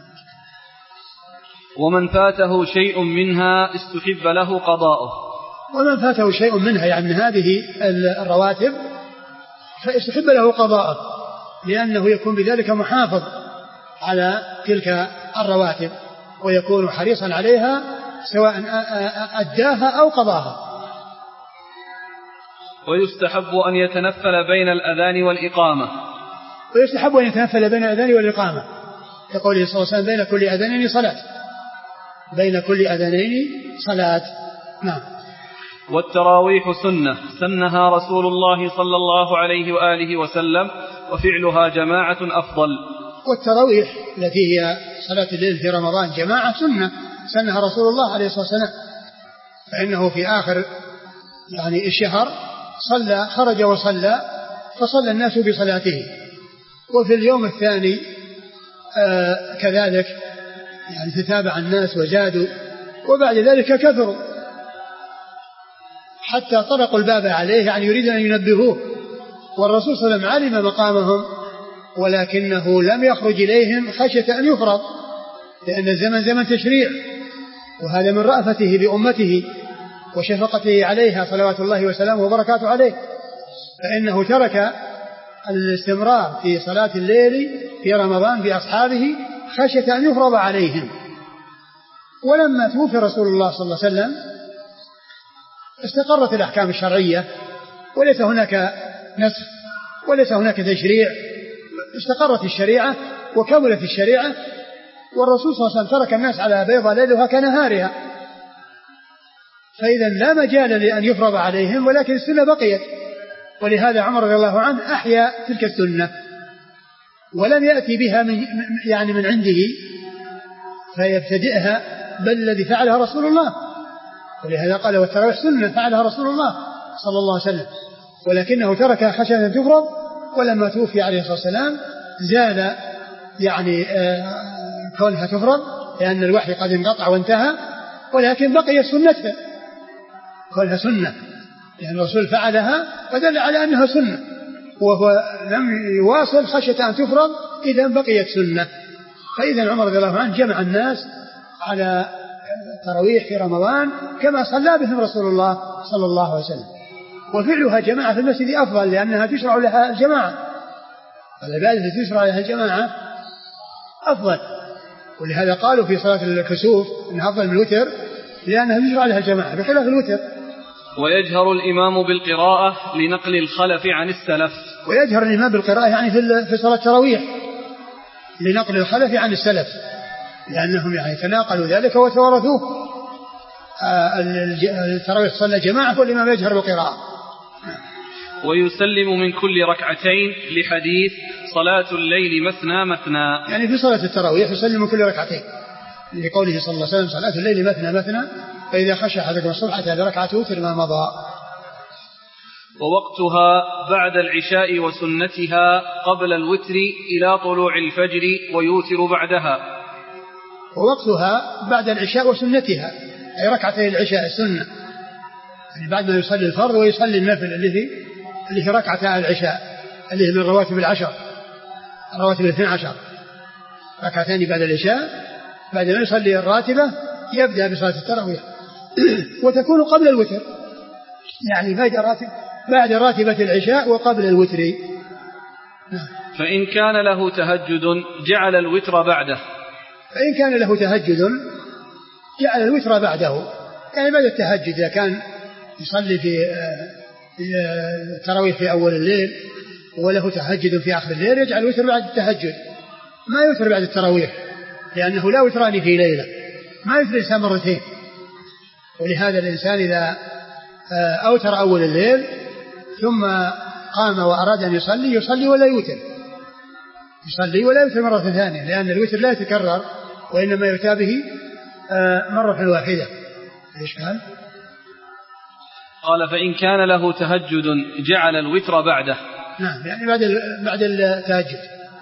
ومن فاته شيء منها استحب له قضاؤه. ومن فاته شيء منها يعني من هذه الرواتب فاستحب له قضاءه، لأنه يكون بذلك محافظ على تلك الرواتب ويكون حريصا عليها سواء أداها أو قضاها. ويستحب أن يتنفل بين الأذان والإقامة. يقول صلى الله عليه وسلم بين كل أذانين صلاة. نعم. والتراويح سنة سنها رسول الله صلى الله عليه وآله وسلم، وفعلها جماعة أفضل. والتراويح التي هي صلاة الليل في رمضان جماعة سنة سنها رسول الله عليه الصلاة والسلام، فإنه في آخر يعني الشهر خرج وصلى فصلى الناس بصلاته، وفي اليوم الثاني كذلك يعني تتابع الناس وزادوا، وبعد ذلك كثروا حتى طرقوا الباب عليه، يعني يريد أن ينبهوه، والرسول صلى الله عليه وسلم علم مقامهم ولكنه لم يخرج إليهم خشية أن يفرض، لأن الزمن زمن تشريع، وهذا من رأفته بأمته وشفقته عليها صلوات الله وسلامه وبركاته عليه، فإنه ترك الاستمرار في صلاة الليل في رمضان بأصحابه خشية أن يفرض عليهم. ولما توفي رسول الله صلى الله عليه وسلم استقرت الأحكام الشرعية، وليس هناك نسخ وليس هناك تشريع، استقرت الشريعة وكملت الشريعة، والرسول صلى الله عليه وسلم ترك الناس على بيض ليلها كنهارها، فإذا لا مجال لأن يفرض عليهم، ولكن السنة بقيت، ولهذا عمر رضي الله عنه أحيا تلك السنة ولم يأتي بها من عنده فيبتدئها، بل الذي فعلها رسول الله، ولهذا قال والتراويح سنة فعلها رسول الله صلى الله عليه وسلم، ولكنه تركها خشية أن تفرض. ولما توفي عليه الصلاة والسلام زاد يعني كونها تفرض، لأن الوحي قد انقطع وانتهى، ولكن بقي سنتها كلها سنة، لأن الرسول فعلها ودل على أنها سنة، وهو لم يواصل خشية أن تفرض، إذا بقيت سنة. فإذا عمر رضي الله عنه جمع الناس على تراويح في رمضان كما صلى بهم رسول الله صلى الله عليه وسلم، وفعلها جماعة في المسجد أفضل لأنها تشرع لها الجماعة، العبادة التي تشرع لها الجماعة أفضل، ولهذا قالوا في صلاة الكسوف أنها أفضل من الوتر لأنها تشرع لها الجماعة بخلاف الوتر. ويجهر الإمام بالقراءة لنقل الخلف عن السلف. ويجهر الإمام بالقراءة يعني في صلاة التراويح لنقل الخلف عن السلف، لأنهم يعني تناقلوا ذلك وتوارثوه. التراويح صلى جماعة والإمام يجهر بالقراءة. ويسلم من كل ركعتين لحديث صلاة الليل مثنى مثنى، يعني في صلاة التراويح يسلم من كل ركعتين لقوله صلى الله عليه وسلم صلاة الليل مثنى مثنى فإذا خشى أحدكم الصبح أتى بركعة وتر ما مضى. ووقتها بعد العشاء وسنتها قبل الوتر إلى طلوع الفجر ويوتر بعدها. ووقتها بعد العشاء وسنتها أي ركعتي العشاء السنة، يعني بعد ما يصلي الفرض ويصلي النفل اللي هي ركعتا العشاء اللي هي من رواتب العشر، رواتب 12 ركعتين بعد العشاء، بعد ما يصلي الراتبة يبدأ بصلاة التراويح وتكون قبل الوتر، يعني بعد راتبة العشاء وقبل الوتر. فإن كان له تهجد جعل الوتر بعده. فإن كان له تهجد جعل الوتر بعده، يعني بعد التهجد إذا كان يصلي في التراويح في أول الليل وله تهجد في آخر الليل يجعل الوتر بعد التهجد، ما يوتر بعد التراويح، لأنه لا وتران في ليلة، ما يوتر الإنسان مرتين. ولهذا الإنسان إذا أوتر أول الليل ثم قام وأراد أن يصلي ولا يوتر، يصلي ولا يوتر مرة ثانية، لأن الوتر لا يتكرر وإنما يؤتى به مرة واحدة. إيش قال فإن كان له تهجد جعل الوتر بعده. نعم، يعني بعد التهجد،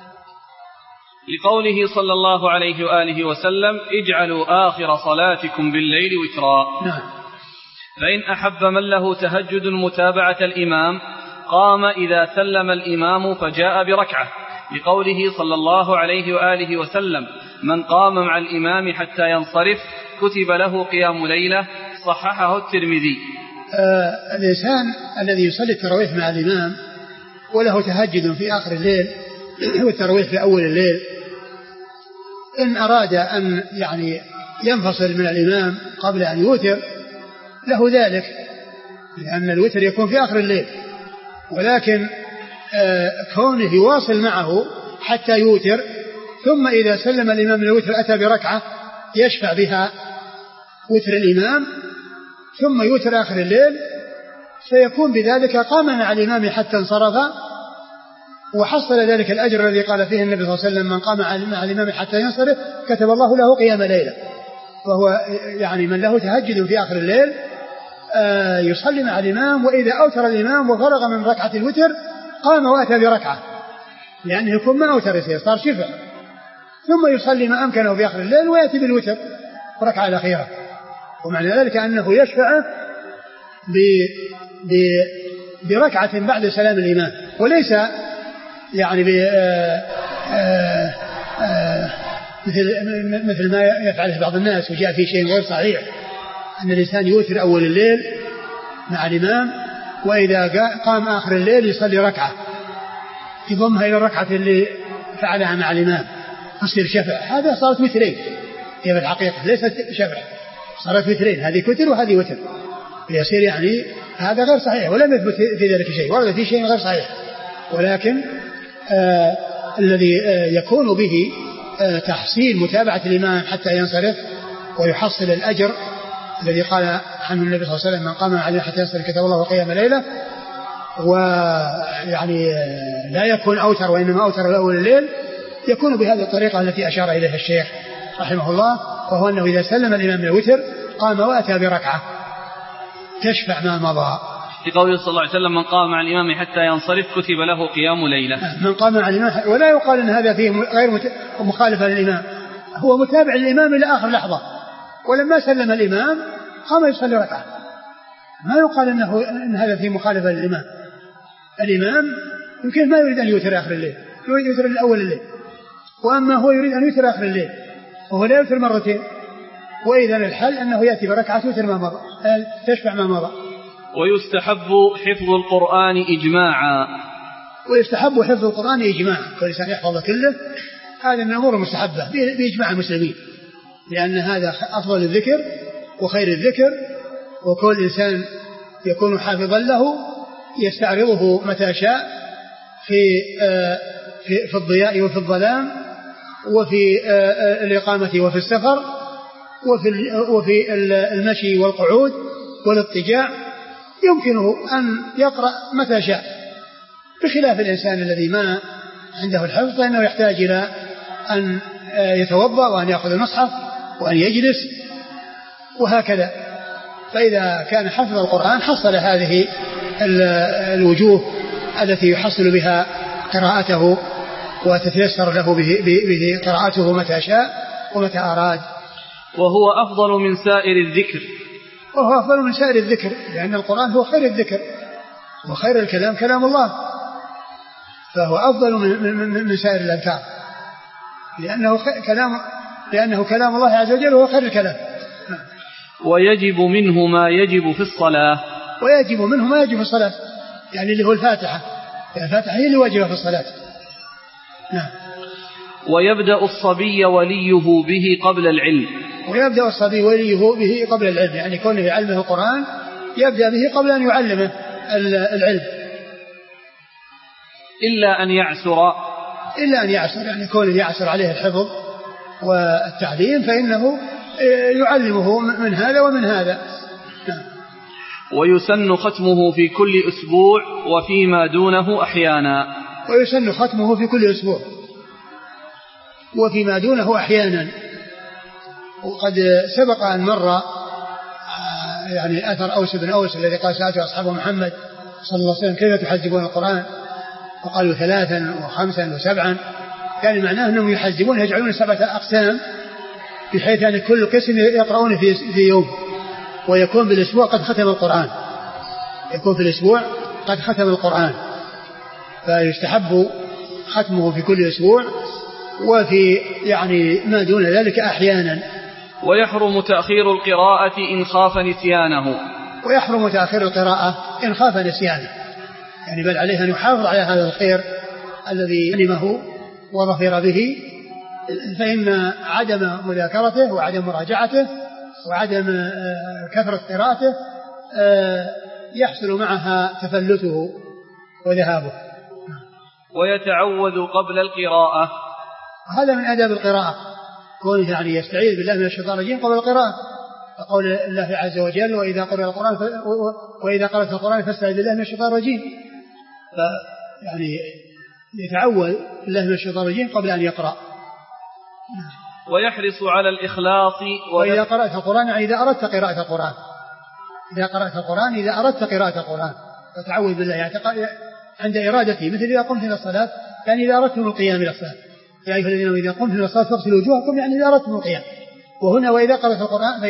لقوله صلى الله عليه وآله وسلم اجعلوا آخر صلاتكم بالليل وترا. نعم. فإن أحب من له تهجد متابعة الإمام قام إذا سلم الإمام فجاء بركعة، لقوله صلى الله عليه وآله وسلم من قام مع الإمام حتى ينصرف كتب له قيام ليلة، صححه الترمذي. الإنسان الذي يصلي التراويح مع الإمام وله تهجد في آخر الليل والتراويح في أول الليل، إن أراد أن يعني ينفصل من الإمام قبل أن يوتر له ذلك، لأن الوتر يكون في آخر الليل، ولكن كونه يواصل معه حتى يوتر، ثم إذا سلم الإمام من الوتر أتى بركعة يشفع بها وتر الإمام ثم يوتر آخر الليل، فيكون بذلك قام مع الإمام حتى انصرف، وحصل ذلك الأجر الذي قال فيه النبي صلى الله عليه وسلم من قام مع الإمام حتى ينصرف كتب الله له قيام ليلة. وهو يعني من له تهجد في آخر الليل يصلي مع الإمام، وإذا أوتر الإمام وفرغ من ركعة الوتر قام وأتى بركعة، لأنه يكون ما أوتر صار شفع، ثم يصلي ما أمكنه في آخر الليل ويأتي بالوتر بركعة الأخيرة. ومعنى ذلك أنه يشفع بركعة بعد سلام الإمام، وليس يعني مثل ما يفعله بعض الناس، وجاء في شيء غير صحيح أن الإنسان يوتر أول الليل مع الإمام وإذا قام آخر الليل يصلي ركعة يضمها إلى الركعة اللي فعلها مع الإمام يصير شفع. هذا صارت وترين، هي بالحقيقة ليست شفع، صارت وترين، هذه وتر وهذه وتر، يصير يعني هذا غير صحيح، ولم يثبت في ذلك شيء، ورد في شيء غير صحيح، ولكن الذي يكون به تحصيل متابعة الإمام حتى ينصرف ويحصل الأجر الذي قال عنه النبي صلى الله عليه وسلم من قام عليه حتى ينصرف كتب الله قيام ليلة، ويعني لا يكون أوتر وإنما أوتر أول الليل، يكون بهذه الطريقة التي أشار إليها الشيخ رحمه الله، وهو أنه إذا سلم الإمام من الوتر قام وأتى بركعة تشفع ما مضى. في قوله صلى الله عليه وسلم من قام مع الإمام حتى ينصرف كتب له قيام ليلة. من قام مع الإمام، ولا يقال أن هذا فيه غير مخالفة للإمام، هو متابع للإمام إلى آخر لحظة، ولما سلم الإمام قام يصلي ركعة. ما يقال إن هذا في مخالفة للإمام. الإمام يمكن ما يريد أن يوتر آخر الليل، يريد يوتر الأول الليل، وأما هو يريد أن يوتر آخر الليل وهو لا يوتر مرتين. وإذا الحل أنه يأتي بركعة توتر ما مضى، تشفع ما مضى. ويستحب حفظ القرآن إجماعا. ويستحب حفظ القرآن إجماعا، كل إنسان يحفظ كله، هذا من الأمور المستحبة بإجماع المسلمين، لأن هذا أفضل الذكر وخير الذكر، وكل إنسان يكون حافظا له يستعرضه متى شاء في الضياء وفي الظلام، وفي الإقامة وفي السفر، وفي المشي والقعود والاضطجاع، يمكنه أن يقرأ متى شاء، بخلاف الإنسان الذي ما عنده الحفظ فإنه يحتاج إلى أن يتوضأ وأن يأخذ المصحف وأن يجلس وهكذا. فإذا كان حفظ القرآن حصل هذه الوجوه التي يحصل بها قراءته وتتيسر له به قراءته متى شاء ومتى أراد. وهو أفضل من سائر الذكر. وهو أفضل من سائر الذكر، لأن القرآن هو خير الذكر، وخير الكلام كلام الله، فهو أفضل من سائر الأذكار، لأنه كلام الله عز وجل وهو خير الكلام. ويجب منه ما يجب في الصلاة. ويجب منه ما يجب في الصلاة، يعني اللي هو الفاتحة، الفاتحة هي اللي واجبة في الصلاة. نعم. ويبدأ الصبي وليه به قبل العلم. ويبدأ الصبي وليه به قبل العلم، يعني كونه يعلمه القرآن يبدأ به قبل أن يعلمه العلم. إلا أن يعسر، يعني كونه يعسر عليه الحفظ والتعليم فإنه يعلمه من هذا ومن هذا. ويسن ختمه في كل أسبوع وفيما دونه أحيانا. ويسن ختمه في كل أسبوع وفيما دونه أحيانا. وقد سبق أن مر يعني أثر أوس بن أوس الذي قال سألته أصحاب محمد صلى الله عليه وسلم كيف تحزبون القرآن، وقالوا 3 و5 و7، يعني معناه أنهم يحزبون يجعلون 7 أقسام، بحيث أن كل قسم يقرؤون في يوم، ويكون بالأسبوع قد ختم القرآن، يكون في الأسبوع قد ختم القرآن، فيستحب ختمه في كل أسبوع وفي يعني ما دون ذلك أحيانا. ويحرم تأخير القراءة إن خاف نسيانه. ويحرم تأخير القراءة إن خاف نسيانه، يعني بل عليه أن يحافظ على هذا الخير الذي علمه وظفر به، فإن عدم مذاكرته وعدم مراجعته وعدم كثرة قراءته يحصل معها تفلته وذهابه. ويتعوذ قبل القراءة. هذا من آداب القراءة، كونه يعني يستعيذ بالله من الشيطان الرجيم قبل القراءة، قول الله عز وجل وإذا قرأت القرآن فاستعذ بالله من الشيطان الرجيم، يعني يتعوذ بالله من الشيطان الرجيم قبل أن يقرأ. ويحرص على الإخلاص. وإذا قرأت القرآن يعني إذا أردت قراءة القرآن، إذا أردت قراءة القرآن فتعوذ بالله، يعني عند إرادتي، مثل إذا قمت إلى الصلاة، يعني إذا أردتم القيام إلى الصلاة، يا أيها الذين إذا قمتم إلى الصلاة فاغسلوا وجوهكم، يعني إذا أردتم القيام. وهنا وإذا قرأت القرآن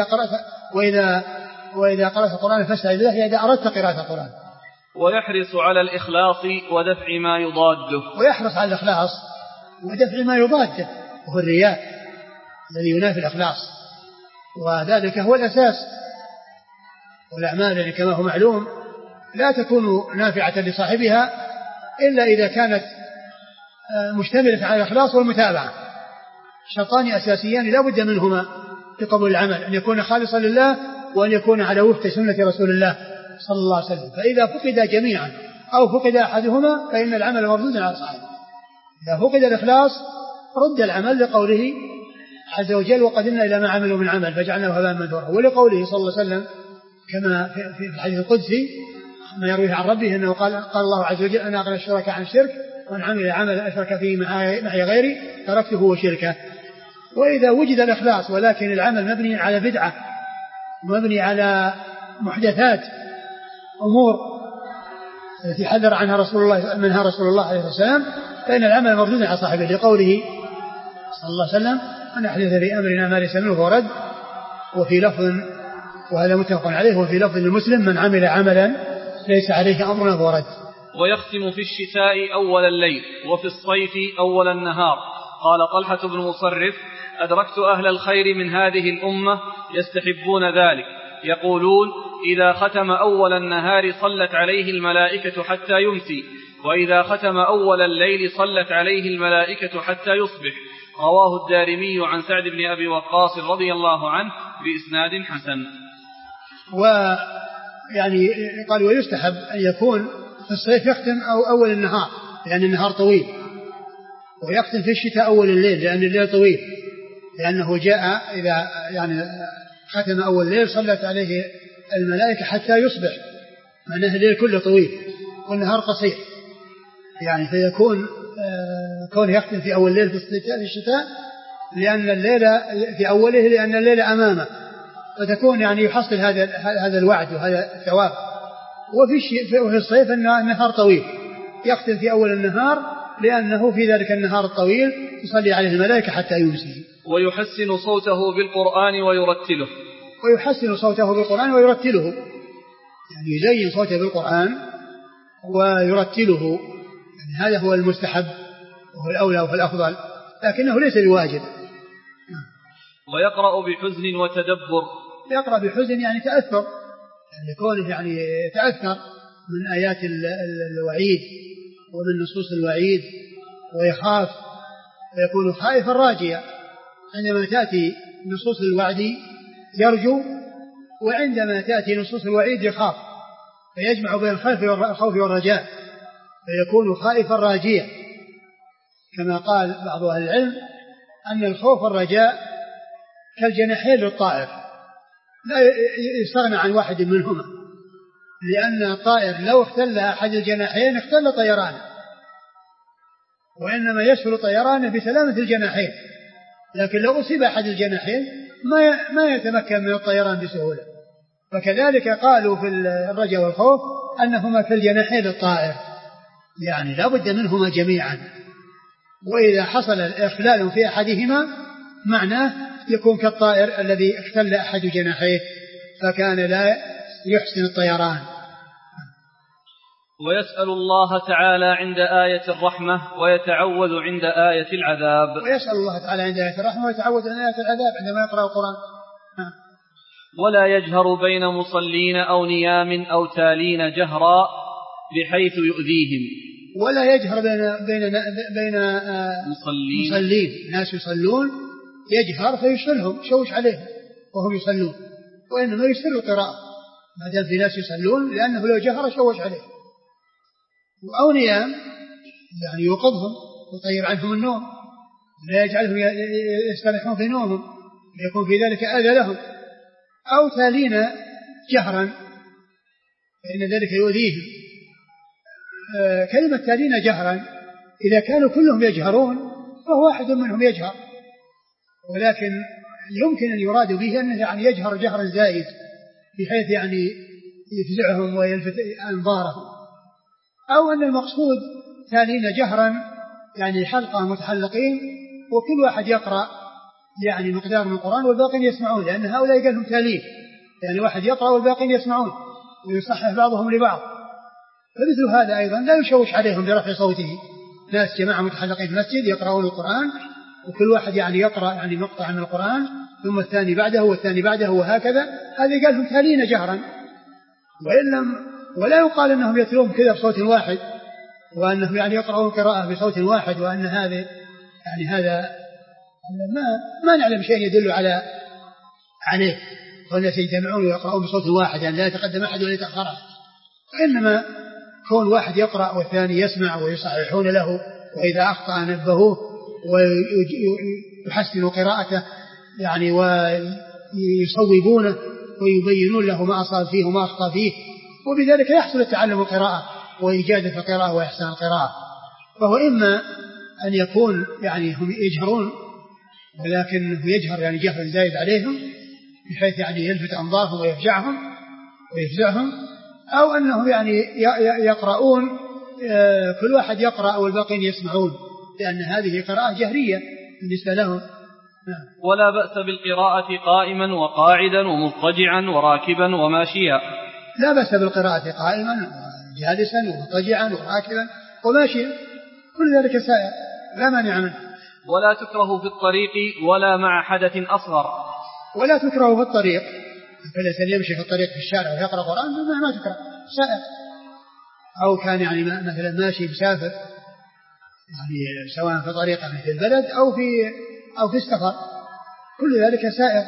وإذا قرأت القرآن فاستعذ بالله، يعني إذا أردت قراءة القرآن. ويحرص على الإخلاص ودفع ما يضاده. ويحرص على الإخلاص ودفع ما يضاده، وهو الرياء الذي ينافي الإخلاص، وذلك هو الأساس. والأعمال يعني كما هو معلوم لا تكون نافعة لصاحبها إلا إذا كانت مشتملة على الإخلاص والمتابعة، شرطان أساسيان لا بد منهما لقبول العمل، أن يكون خالصا لله وأن يكون على وفق سنة رسول الله صلى الله عليه وسلم. فإذا فقد جميعا أو فقد أحدهما فإن العمل مردود على صاحبه. إذا فقد الإخلاص رد العمل لقوله عز وجل وقدمنا إلى ما عملوا من عمل فجعلناه هباء منثورا، ولقوله صلى الله عليه وسلم كما في الحديث القدسي ما يرويه عن ربه أنه قال الله عز وجل أنا أغنى الشرك عن الشرك ومن عمل عملا أشرك فيه معي غيري تركته وشركه. وإذا وجد الإخلاص ولكن العمل مبني على بدعة مبني على محدثات أمور التي حذر عنها منها رسول الله عليه السلام، فإن العمل مردود على صاحبه، لقوله صلى الله عليه وسلم من أحدث في أمرنا ما ليس منه فهو رد. وفي لفظ وهذا متفق عليه وفي لفظ المسلم من عمل عملا ليس عليه أمرنا فهو رد. ويختم في الشتاء أول الليل وفي الصيف أول النهار. قال طلحة بن مصرف أدركت أهل الخير من هذه الأمة يستحبون ذلك، يقولون إذا ختم أول النهار صلت عليه الملائكة حتى يمسي، وإذا ختم أول الليل صلت عليه الملائكة حتى يصبح. رواه الدارمي عن سعد بن أبي وقاص رضي الله عنه بإسناد حسن. ويعني قال ويستحب أن يكون في الصيف يختم أول النهار لأن النهار طويل، ويختم في الشتاء أول الليل لأن الليل طويل، لأنه جاء إذا يعني ختم أول الليل صلت عليه الملائكة حتى يصبح، معناه الليل كله طويل والنهار قصير، يعني فيكون كونه يختم في أول الليل في الشتاء لأن الليل في أوله لأن الليل أمامه، فتكون يعني يحصل هذا الوعد وهذا الثواب. وفي الصيف النهار طويل يختم في أول النهار لأنه في ذلك النهار الطويل يصلي عليه الملائكة حتى يمسي. ويحسن صوته بالقرآن ويرتله. ويحسن صوته بالقرآن ويرتله، يعني يزين صوته بالقرآن ويرتله، يعني هذا هو المستحب وهو الأولى وهو الأفضل، لكنه ليس بواجب. ويقرأ بحزن وتدبر. يقرأ بحزن يعني تأثر، يعني كونه يعني يتأثر من آيات الوعيد ومن نصوص الوعيد ويخاف، فيكون خائفا راجيا. عندما تأتي نصوص الوعد يرجو، وعندما تأتي نصوص الوعيد يخاف، فيجمع بين الخوف والرجاء، فيكون خائفا راجيا، كما قال بعض أهل العلم أن الخوف والرجاء كالجناحين للطائر، لا يستغنى عن واحد منهما، لأن الطائر لو اختل أحد الجناحين اختل طيرانه، وإنما يسهل طيرانه بسلامة الجناحين، لكن لو أصيب أحد الجناحين ما يتمكن من الطيران بسهولة. فكذلك قالوا في الرجاء والخوف أنهما كالجناحين للطائر، يعني لا بد منهما جميعا، وإذا حصل إخلال في أحدهما معناه يكون كالطائر الذي اختل أحد جناحيه فكان لا يحسن الطيران. ويسأل الله تعالى عند آية الرحمة ويتعوذ عند آية العذاب. ويسأل الله تعالى عند آية الرحمة ويتعوذ عند آية العذاب عندما يقرأ القرآن. ولا يجهر بين مصلين أو نيام أو تالين جهرا بحيث يؤذيهم. ولا يجهر بين مصلين، ناس يصلون يجهر فيشغلهم شوش عليهم وهم يصلون، وإنما يسر القراءة ما دام في ناس يصلون، لأنه لو جهر شوش عليهم. أو نيام يعني يوقظهم ويطير عنهم النوم، لا يجعلهم يستريحون في نومهم يكون في ذلك أذى لهم. أو تالين جهرا فإن ذلك يؤذيهم. كلمة تالين جهرا إذا كانوا كلهم يجهرون فهو واحد منهم يجهر، ولكن يمكن أن يراد به أنه يعني يجهر جهرا زائد بحيث يعني يفزعهم ويلفت أنظارهم، أو أن المقصود تالين جهرا يعني حلقة متحلقين وكل واحد يقرأ يعني مقدار من القرآن والباقين يسمعون، لأن هؤلاء قالهم تالين يعني واحد يقرأ والباقين يسمعون ويصحح بعضهم لبعض. فمثل هذا أيضا لا يشوش عليهم برفع صوته، ناس جماعة متحلقين في المسجد يقرؤون القرآن وكل واحد يعني يقرأ يعني مقطع من القرآن ثم الثاني بعده والثاني بعده وهكذا، هذه قالهم تالين جهرا. ولا يقال أنهم يتلون كذا بصوت واحد وأنهم يعني يقرؤون قراءة بصوت واحد، وأن هذا يعني هذا ما نعلم شيء يدل عليه، والناس يجتمعون ويقرؤون بصوت واحد يعني لا يتقدم أحد ولا يتأخر أحد، وإنما كون واحد يقرأ والثاني يسمع ويصححون له، وإذا أخطأ نبهوه ويحسنوا قراءته يعني ويصوبونه ويبينون له ما أصاب فيه وما أخطأ فيه، وبذلك يحصل تعلم القراءة وإجادة القراءة وإحسان القراءة. فهو إما أن يكون يعني هم يجهرون ولكن يجهر يعني جهر زايد عليهم بحيث يعني يلفت أنظارهم ويفزعهم، أو أنهم يعني يقرؤون كل واحد يقرأ والباقين يسمعون، لأن هذه قراءة جهرية بالنسبة لهم، ولا بأس بالقراءة قائما وقاعدا ومضطجعا وراكبا وماشيا. لا بأس بالقراءة قائما وجالسا ومضطجعا وراكبا وماشيا، كل ذلك سائر لا مانع منه. ولا تكره في الطريق ولا مع حدث أصغر. ولا تكره في الطريق، فالإنسان يمشي في الطريق في الشارع ويقرأ قرآن ما تكره سائر. أو كان يعني مثلا ماشي مسافر يعني سواء في طريقة في البلد أو في السفر، كل ذلك سائر.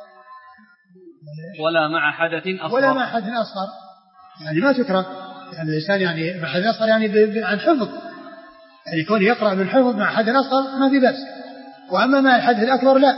ولا مع حدث أصغر. ولا مع حدث أصغر يعني ما تكره، يعني الإنسان يعني مع حدث أصغر يعني عن حفظ، يعني يكون يقرأ من حفظ مع حدث أصغر ما في بأس. وأما مع الحدث الأكبر لا،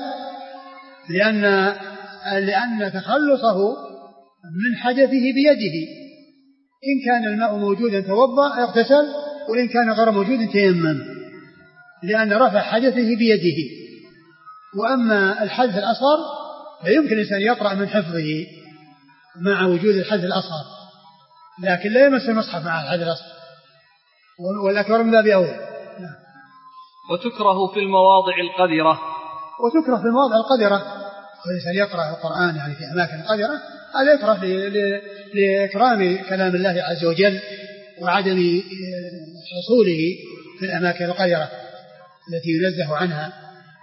لأن تخلصه من حدثه بيده، إن كان الماء موجودا توضأ اغتسل، وإن كان غير موجود تيمم، لأن رفع حدثه بيده. وأما الحدث الأصغر لا يمكن الإنسان يقرأ من حفظه مع وجود الحدث الأصغر، لكن لا يمس المصحف مع الحدث الأصغر، والأكبر من باب أولى. وتكره في المواضع القذرة. وتكره في المواضع القذرة، والإنسان يقرأ القرآن يعني في أماكن قذرة، هذا يكره لإكرام كلام الله عز وجل وعدم حصوله في الأماكن القذرة التي ينزه عنها.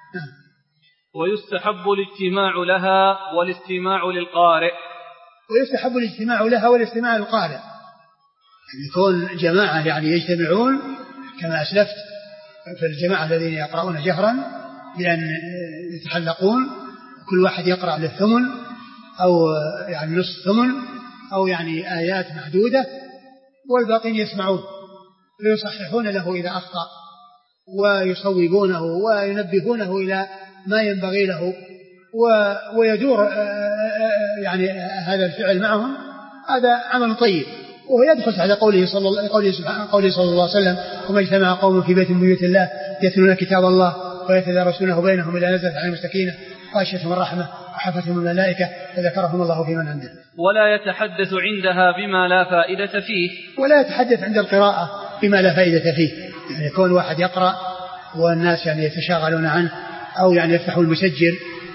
ويستحب الاجتماع لها والاستماع للقارئ. ويستحب الاجتماع لها والاستماع للقارئ، يعني يكون جماعة يعني يجتمعون كما أسلفت في الجماعة الذين يقرؤون جهرا بأن يتحلقون، كل واحد يقرأ للثمن أو يعني نصف ثمن أو يعني آيات محدودة، والباقين يسمعون ويصححون له إذا أخطأ ويصوبونه وينبهونه إلى ما ينبغي له، ويدور يعني هذا الفعل معهم، هذا عمل طيب. وهو يدخل على قوله صلى الله عليه وسلم: وما اجتمع قوم في بيت من بيوت الله يتلون كتاب الله ويتدارسونه بينهم إلا نزلت عليهم السكينة غاشيتهم الرحمة وحفتهم الملائكة فذكرهم الله في من عنده. ولا يتحدث عندها بما لا فائدة فيه. ولا يتحدث عند القراءة بما لا فائدة فيه، يعني يكون واحد يقرأ والناس يعني يتشاغلون عنه، أو يعني يفتحوا المسجل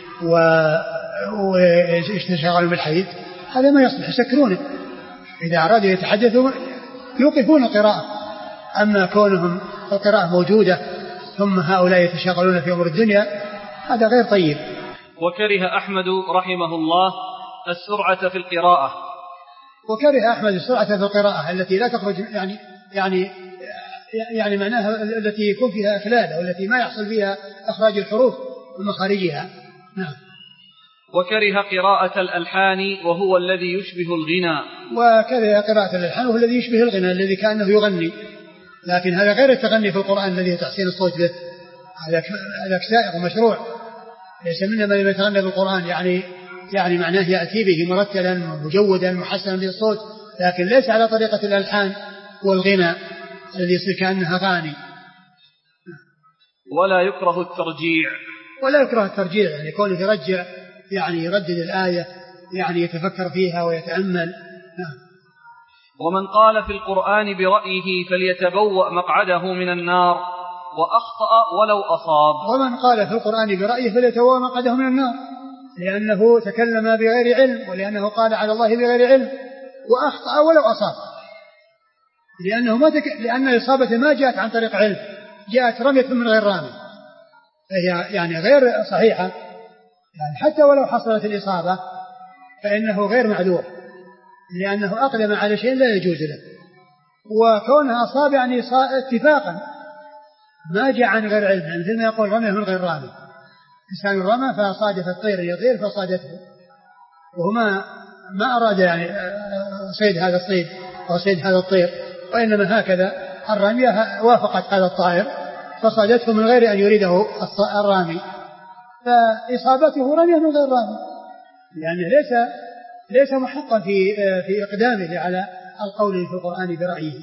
ويتشاغلون بالحديث، هذا ما يصلح، يسكرونه. إذا أرادوا يتحدثوا يوقفون القراءة. أما كونهم القراءة موجودة ثم هؤلاء يتشاغلون في أمور الدنيا، هذا غير طيب. وكره أحمد رحمه الله السرعة في القراءة. وكره أحمد السرعة في القراءة التي لا تخرج يعني معناها التي يكون فيها إخلال، أو التي ما يحصل فيها إخراج الحروف ومخارجها. نعم. وكره قراءة الألحان وهو الذي يشبه الغنى. وكره قراءة الألحان وهو الذي يشبه الغنى الذي كأنه يغني، لكن هذا غير التغني في القرآن الذي تحسين الصوت به، هذا سائغ ومشروع. ليس منا من يتغنى بالقرآن يعني معناه يأتي به مرتلا مجودا محسنا للصوت، لكن ليس على طريقة الألحان والغنى الذي يصير كأنها غاني. ولا يكره الترجيع. ولا يكره الترجيع، يعني يكون يرجع، يعني يردد الآية، يعني يتفكر فيها ويتأمل. ومن قال في القرآن برأيه فليتبوأ مقعده من النار وأخطأ ولو أصاب. ومن قال في القرآن برأيه فليتبوأ مقعده من النار، لأنه تكلم بغير علم، ولأنه قال على الله بغير علم، وأخطأ ولو أصاب، لأن الإصابة ما جاءت عن طريق علم، جاءت رمية من غير رامي، فهي يعني غير صحيحة، يعني حتى ولو حصلت الإصابة فإنه غير معذور، لأنه أقدم على شيء لا يجوز له. وكونها أصاب يعني اتفاقا ما جاء عن غير علم، يعني مثل ما يقول رمية من غير رامي، إنسان رمى فصادف الطير يطير فصادته، وهو ما أراد يعني صيد هذا الصيد أو صيد هذا الطير، وإنما هكذا الرمية وافقت هذا الطائر فصادته من غير أن يريده الرامي، فإصابته رمية من غير رامي، لأنه ليس محقا في إقدامه على القول في القرآن برأيه.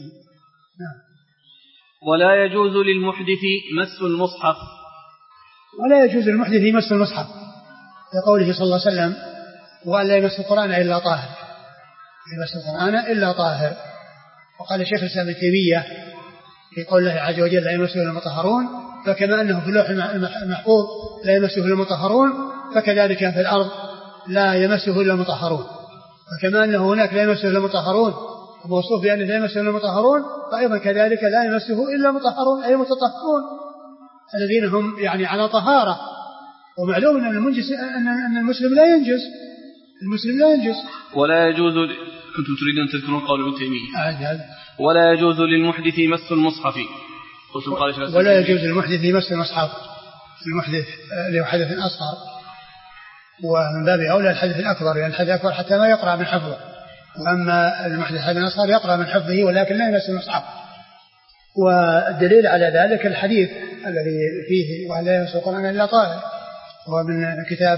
ولا يجوز للمحدث مس المصحف. ولا يجوز للمحدث مس المصحف لقوله صلى الله عليه وسلم: وأن لا يمس القرآن إلا طاهر. يمس القرآن إلا طاهر. وقال الشيخ الإسلام ابن تيمية في قول الله عز وجل: لا يمسه إلا المطهرون، فكما أنه في اللوح المحفوظ لا يمسه إلا المطهرون فكذلك في الأرض لا يمسه إلا المطهرون. فكما أنه هناك لا يمسه إلا المطهرون وموصوف بأنه لا يمسه إلا المطهرون فأيضا كذلك لا يمسه إلا المطهرون أي المتطهرون الذين هم يعني على طهارة. ومعلوم أن المسلم لا ينجس. المسلم لا ينجس. ولا يجوز كنتم تريدون تذكرون قول ابن تيمية ولا يجوز للمحدث مس المصحف. ولا يجوز للمحدث مس المصحف. المحدث له حدث أصغر ومن باب أولى الحدث الأكبر لأن الحدث الأكبر حتى ما يقرأ من حفظه. وأما المحدث حدث أصغر يقرأ من حفظه ولكن لا يمس المصحف. والدليل على ذلك الحديث الذي فيه ولا يمس القرآن إلا طاهر هو من كتاب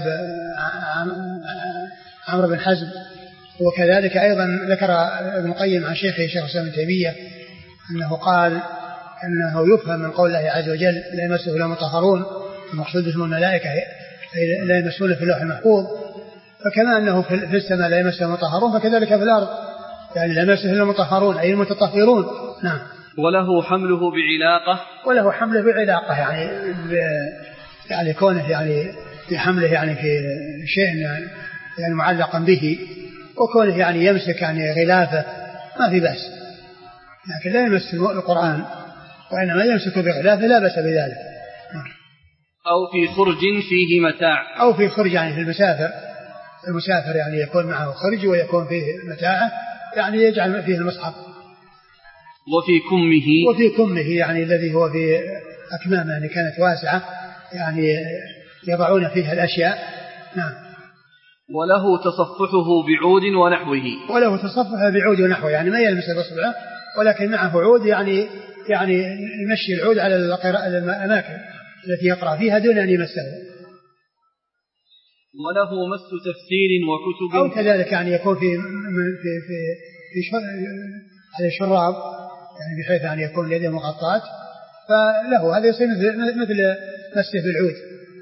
عمرو بن حزم. وكذلك أيضا ذكر ابن القيم عن شيخه شيخ الإسلام ابن تيمية أنه قال أنه يفهم من قول الله عز وجل لا يمسه إلا المطهرون المقصود بهم الملائكة لا يمسون في اللوح المحفوظ. فكما أنه في السماء لا يمسه المطهرون فكذلك في الأرض يعني لا يمسه إلا المطهرون أي المتطهرون. نعم. وله حمله بعلاقة. وله حمله بعلاقة يعني كونه يعني في حمله يعني في شيء يعني معلقا به وكونه يعني يمسك يعني غلافه ما في بأس. لكن لا يمس القرآن وإنما يمسك بغلافه لا بأس بذلك. أو في خرج فيه متاع. أو في خرج يعني في المسافر يعني يكون معه خرج ويكون فيه متاعه يعني يجعل فيه المصحف. وفي كمه يعني الذي هو في أكمامه يعني كانت واسعة يعني يضعون فيها الأشياء. نعم. وله تصفحه بعود ونحوه. وله تصفحه بعود ونحوه يعني ما يلمس بصبعه ولكن معه عود يعني يمشي العود على الأماكن التي يقرأ فيها دون أن يمسه. وله مس تفسير وكتب. أو كذلك يعني يكون في على الشراب يعني بحيث يعني يكون يده مغطاة فله هذا يصير مثل مسه بالعود.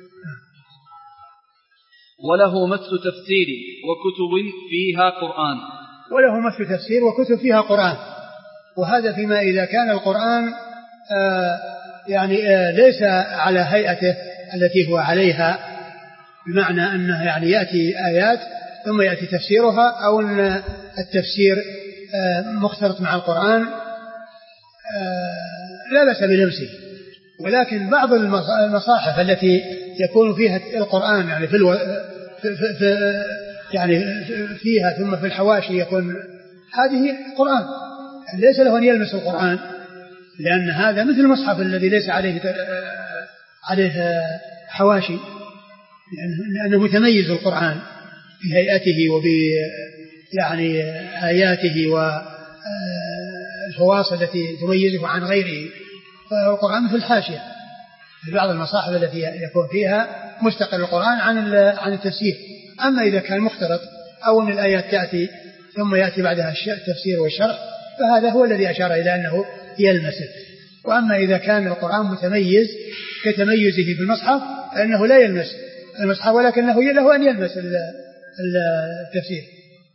وله مس تفسير وكتب فيها قرآن. وله مس تفسير وكتب فيها قرآن. وهذا فيما إذا كان القرآن يعني ليس على هيئته التي هو عليها بمعنى أنه يعني يأتي آيات ثم يأتي تفسيرها أو أن التفسير مختلط مع القرآن لا بأس بلمسه. ولكن بعض المصاحف التي يكون فيها القرآن يعني يعني فيها ثم في الحواشي يكون هذه قرآن ليس له أن يلمس القرآن لأن هذا مثل المصحف الذي ليس عليه حواشي لأنه متميز القرآن في هيئته يعني آياته والفواصل التي تميزه عن غيره. فالقرآن مثل الحاشية في بعض المصاحف التي يكون فيها مستقل القرآن عن التفسير. أما إذا كان مختلط أو أن الآيات تأتي ثم يأتي بعدها التفسير والشرح فهذا هو الذي أشار إلى أنه يلمسه. وأما إذا كان القرآن متميز كتميزه في المصحف فإنه لا يلمس المصحف ولكنه له أن يلمس التفسير.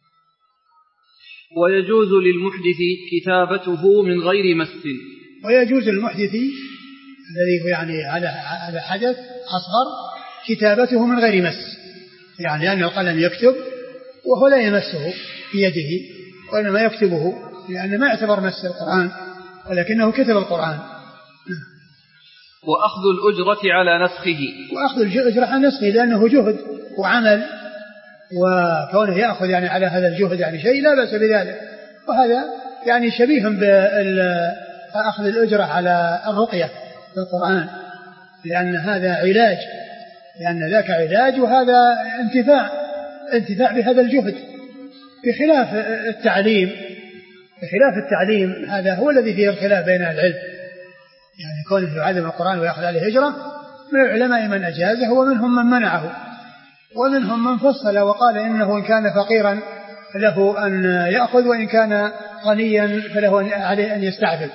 ويجوز للمحدث كتابته من غير مس. ويجوز للمحدث الذي هو يعني على حدث أصغر كتابته من غير مس يعني لأن القلم يكتب وهو لا يمسه بيده وإنما يكتبه لأنه ما يعتبر مس القرآن ولكنه كتب القرآن. وأخذ الأجرة على نسخه. وأخذ الأجرة على نسخه لأنه جهد وعمل وكونه يأخذ يعني على هذا الجهد يعني شيء لا بأس بذلك. وهذا يعني شبيه بأخذ الأجرة على الرقية في القرآن لأن هذا علاج لأن ذاك علاج وهذا انتفاع بهذا الجهد بخلاف التعليم هذا هو الذي فيه الخلاف بين العلم يعني كونه يعلم القرآن ويأخذ عليه أجرة. من العلماء من أجازه ومنهم من منعه ومنهم من فصل وقال إنه إن كان فقيرا له أن يأخذ وإن كان غنيا فله عليه أن يستعفف.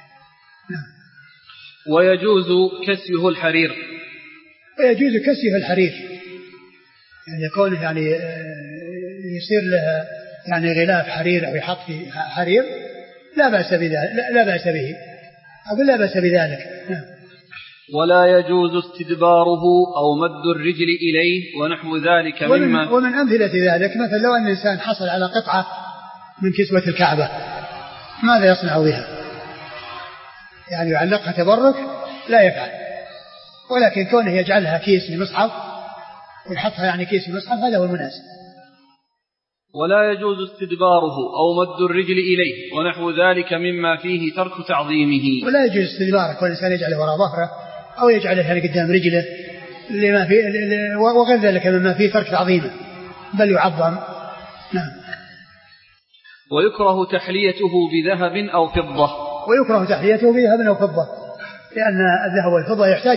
ويجوز كسيه الحرير. ويجوز كسيه الحرير يعني يكون يعني يصير له يعني غلاف حرير أو يحط في حرير لا بأس به أقول لا بأس بذلك. ولا يجوز استدباره أو مد الرجل إليه ونحو ذلك مما. ومن أمثلة ذلك مثلا لو أن الإنسان حصل على قطعة من كسوة الكعبة ماذا يصنع بها؟ يعني يعلقها تبرك؟ لا يفعل، ولكن كونه يجعلها كيس في مصحف ويحطها يعني كيس في مصحف هذا هو المناسب. ولا يجوز استدباره أو مد الرجل إليه ونحو ذلك مما فيه ترك تعظيمه. ولا يجوز استدباره كل إنسان يجعله وراء ظهره أو يجعله يعني قدام رجله لما فيه وغير ذلك مما فيه ترك تعظيمه بل يعظم. نعم. ويكره تحليته بذهب أو فضة. ويكره تحليته بذهب أو فضة لأن الذهب والفضة يحتاج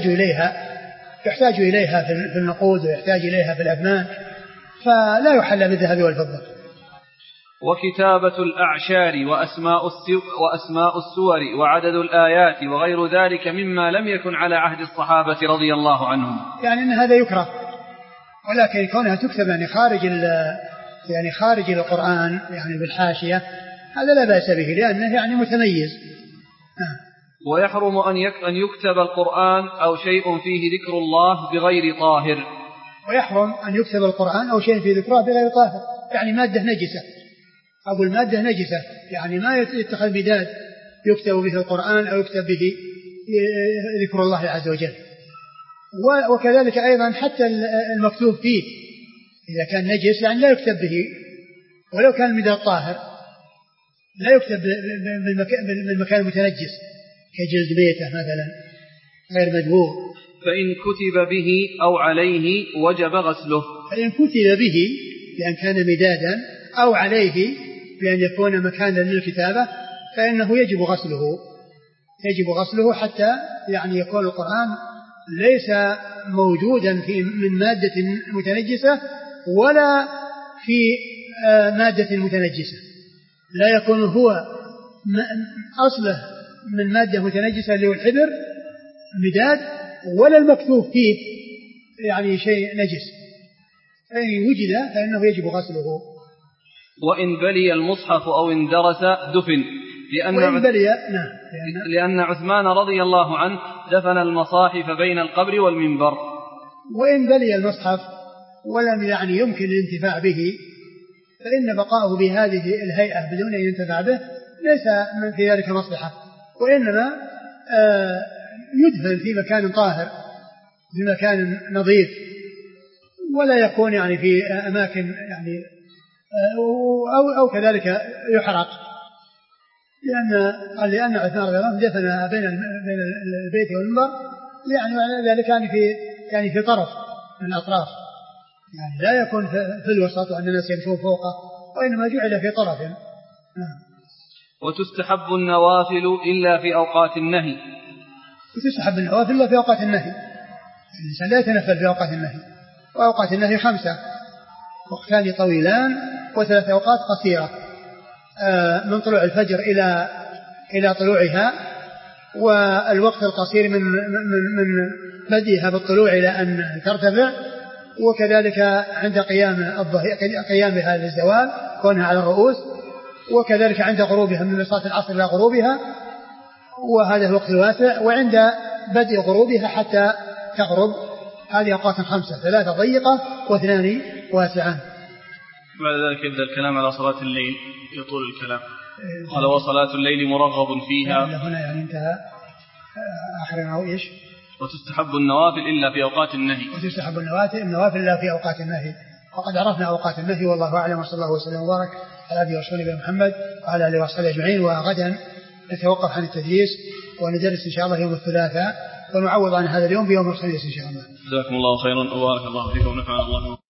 إليها في النقود ويحتاج إليها في الأثمان فلا يحل بالذهب والفضة. وكتابة الأعشار وأسماء السور وعدد الآيات وغير ذلك مما لم يكن على عهد الصحابة رضي الله عنهم. يعني أن هذا يكره، ولكن كونها تكتب يعني خارج القرآن يعني بالحاشية هذا لا بأس به لأنه يعني متميز. ويحرم أن يكتب القرآن أو شيء فيه ذكر الله بغير طاهر. ويحرم أن يكتب القرآن أو شيء فيه ذكره بغير طاهر يعني مادة نجسة أو المادة نجسة يعني ما يتخذ بداد يكتب به القرآن أو يكتب به ذكر الله عز وجل. وكذلك أيضا حتى المكتوب فيه إذا كان نجس يعني لا يكتب به ولو كان المداد طاهر لا يكتب بالمكان المتنجس كجلد ميتة مثلا غير مدبوغ. فإن كتب به أو عليه وجب غسله. فإن كتب به بأن كان مدادا أو عليه بأن يكون مكانا للكتابة فإنه يجب غسله حتى يعني يكون القرآن ليس موجودا من مادة متنجسة ولا في مادة متنجسة، لا يكون هو أصله من مادة متنجسة اللي هو الحبر مداد ولا المكتوب فيه يعني شيء نجس، فإن وجد فإنه يجب غسله. وإن بلي المصحف أو اندرس دفن لأن عثمان رضي الله عنه دفن المصاحف بين القبر والمنبر. وإن بلي المصحف ولم يعني يمكن الانتفاع به فإن بقاؤه بهذه الهيئة بدون أن ينتفع به ليس من في ذلك مصلحة، وإنما يدفن في مكان طاهر في مكان نظيف ولا يكون يعني في أماكن يعني أو كذلك يحرق لأن عثمان رضي الله عنه دفن بين البيت والمنبر يعني ذلك يعني في طرف من الأطراف يعني لا يكون في الوسط وأن الناس يمشون فوقه وإنما جعل في طرف. وتستحب النوافل إلا في أوقات النهي. وتستحب النوافل إلا في أوقات النهي، الإنسان لا يتنفل في أوقات النهي، وأوقات النهي 5 وقتان طويلان و3 أوقات قصيرة من طلوع الفجر إلى طلوعها، والوقت القصير من بديها بالطلوع إلى أن ترتفع، وكذلك عند قيامها للزوال كونها على الرؤوس، وكذلك عند غروبها من صلاة العصر إلى غروبها وهذا الوقت الواسع، وعند بدء غروبها حتى تغرب هذه أوقات 5 3 ضيقة و2 واسعة. بعد ذلك يبدأ الكلام على صلاة الليل يطول الكلام. قال وصلاة الليل مرغب فيها هنا يعني انتهى آخرنا أو إيش. وتستحب النوافل إلا في أوقات النهي. وتستحب النوافل إلا في أوقات النهي. وقد عرفنا أوقات النهي والله أعلم، وصلى الله وسلم وبارك على عبده ورسوله محمد وعلى آله وصحبه أجمعين. وغدا نتوقف عن التدريس وندرس إن شاء الله يوم الثلاثاء ونعوض عن هذا اليوم بيوم الخميس إن شاء الله. جزاكم الله خيرا وبارك الله فيكم ونفعنا الله.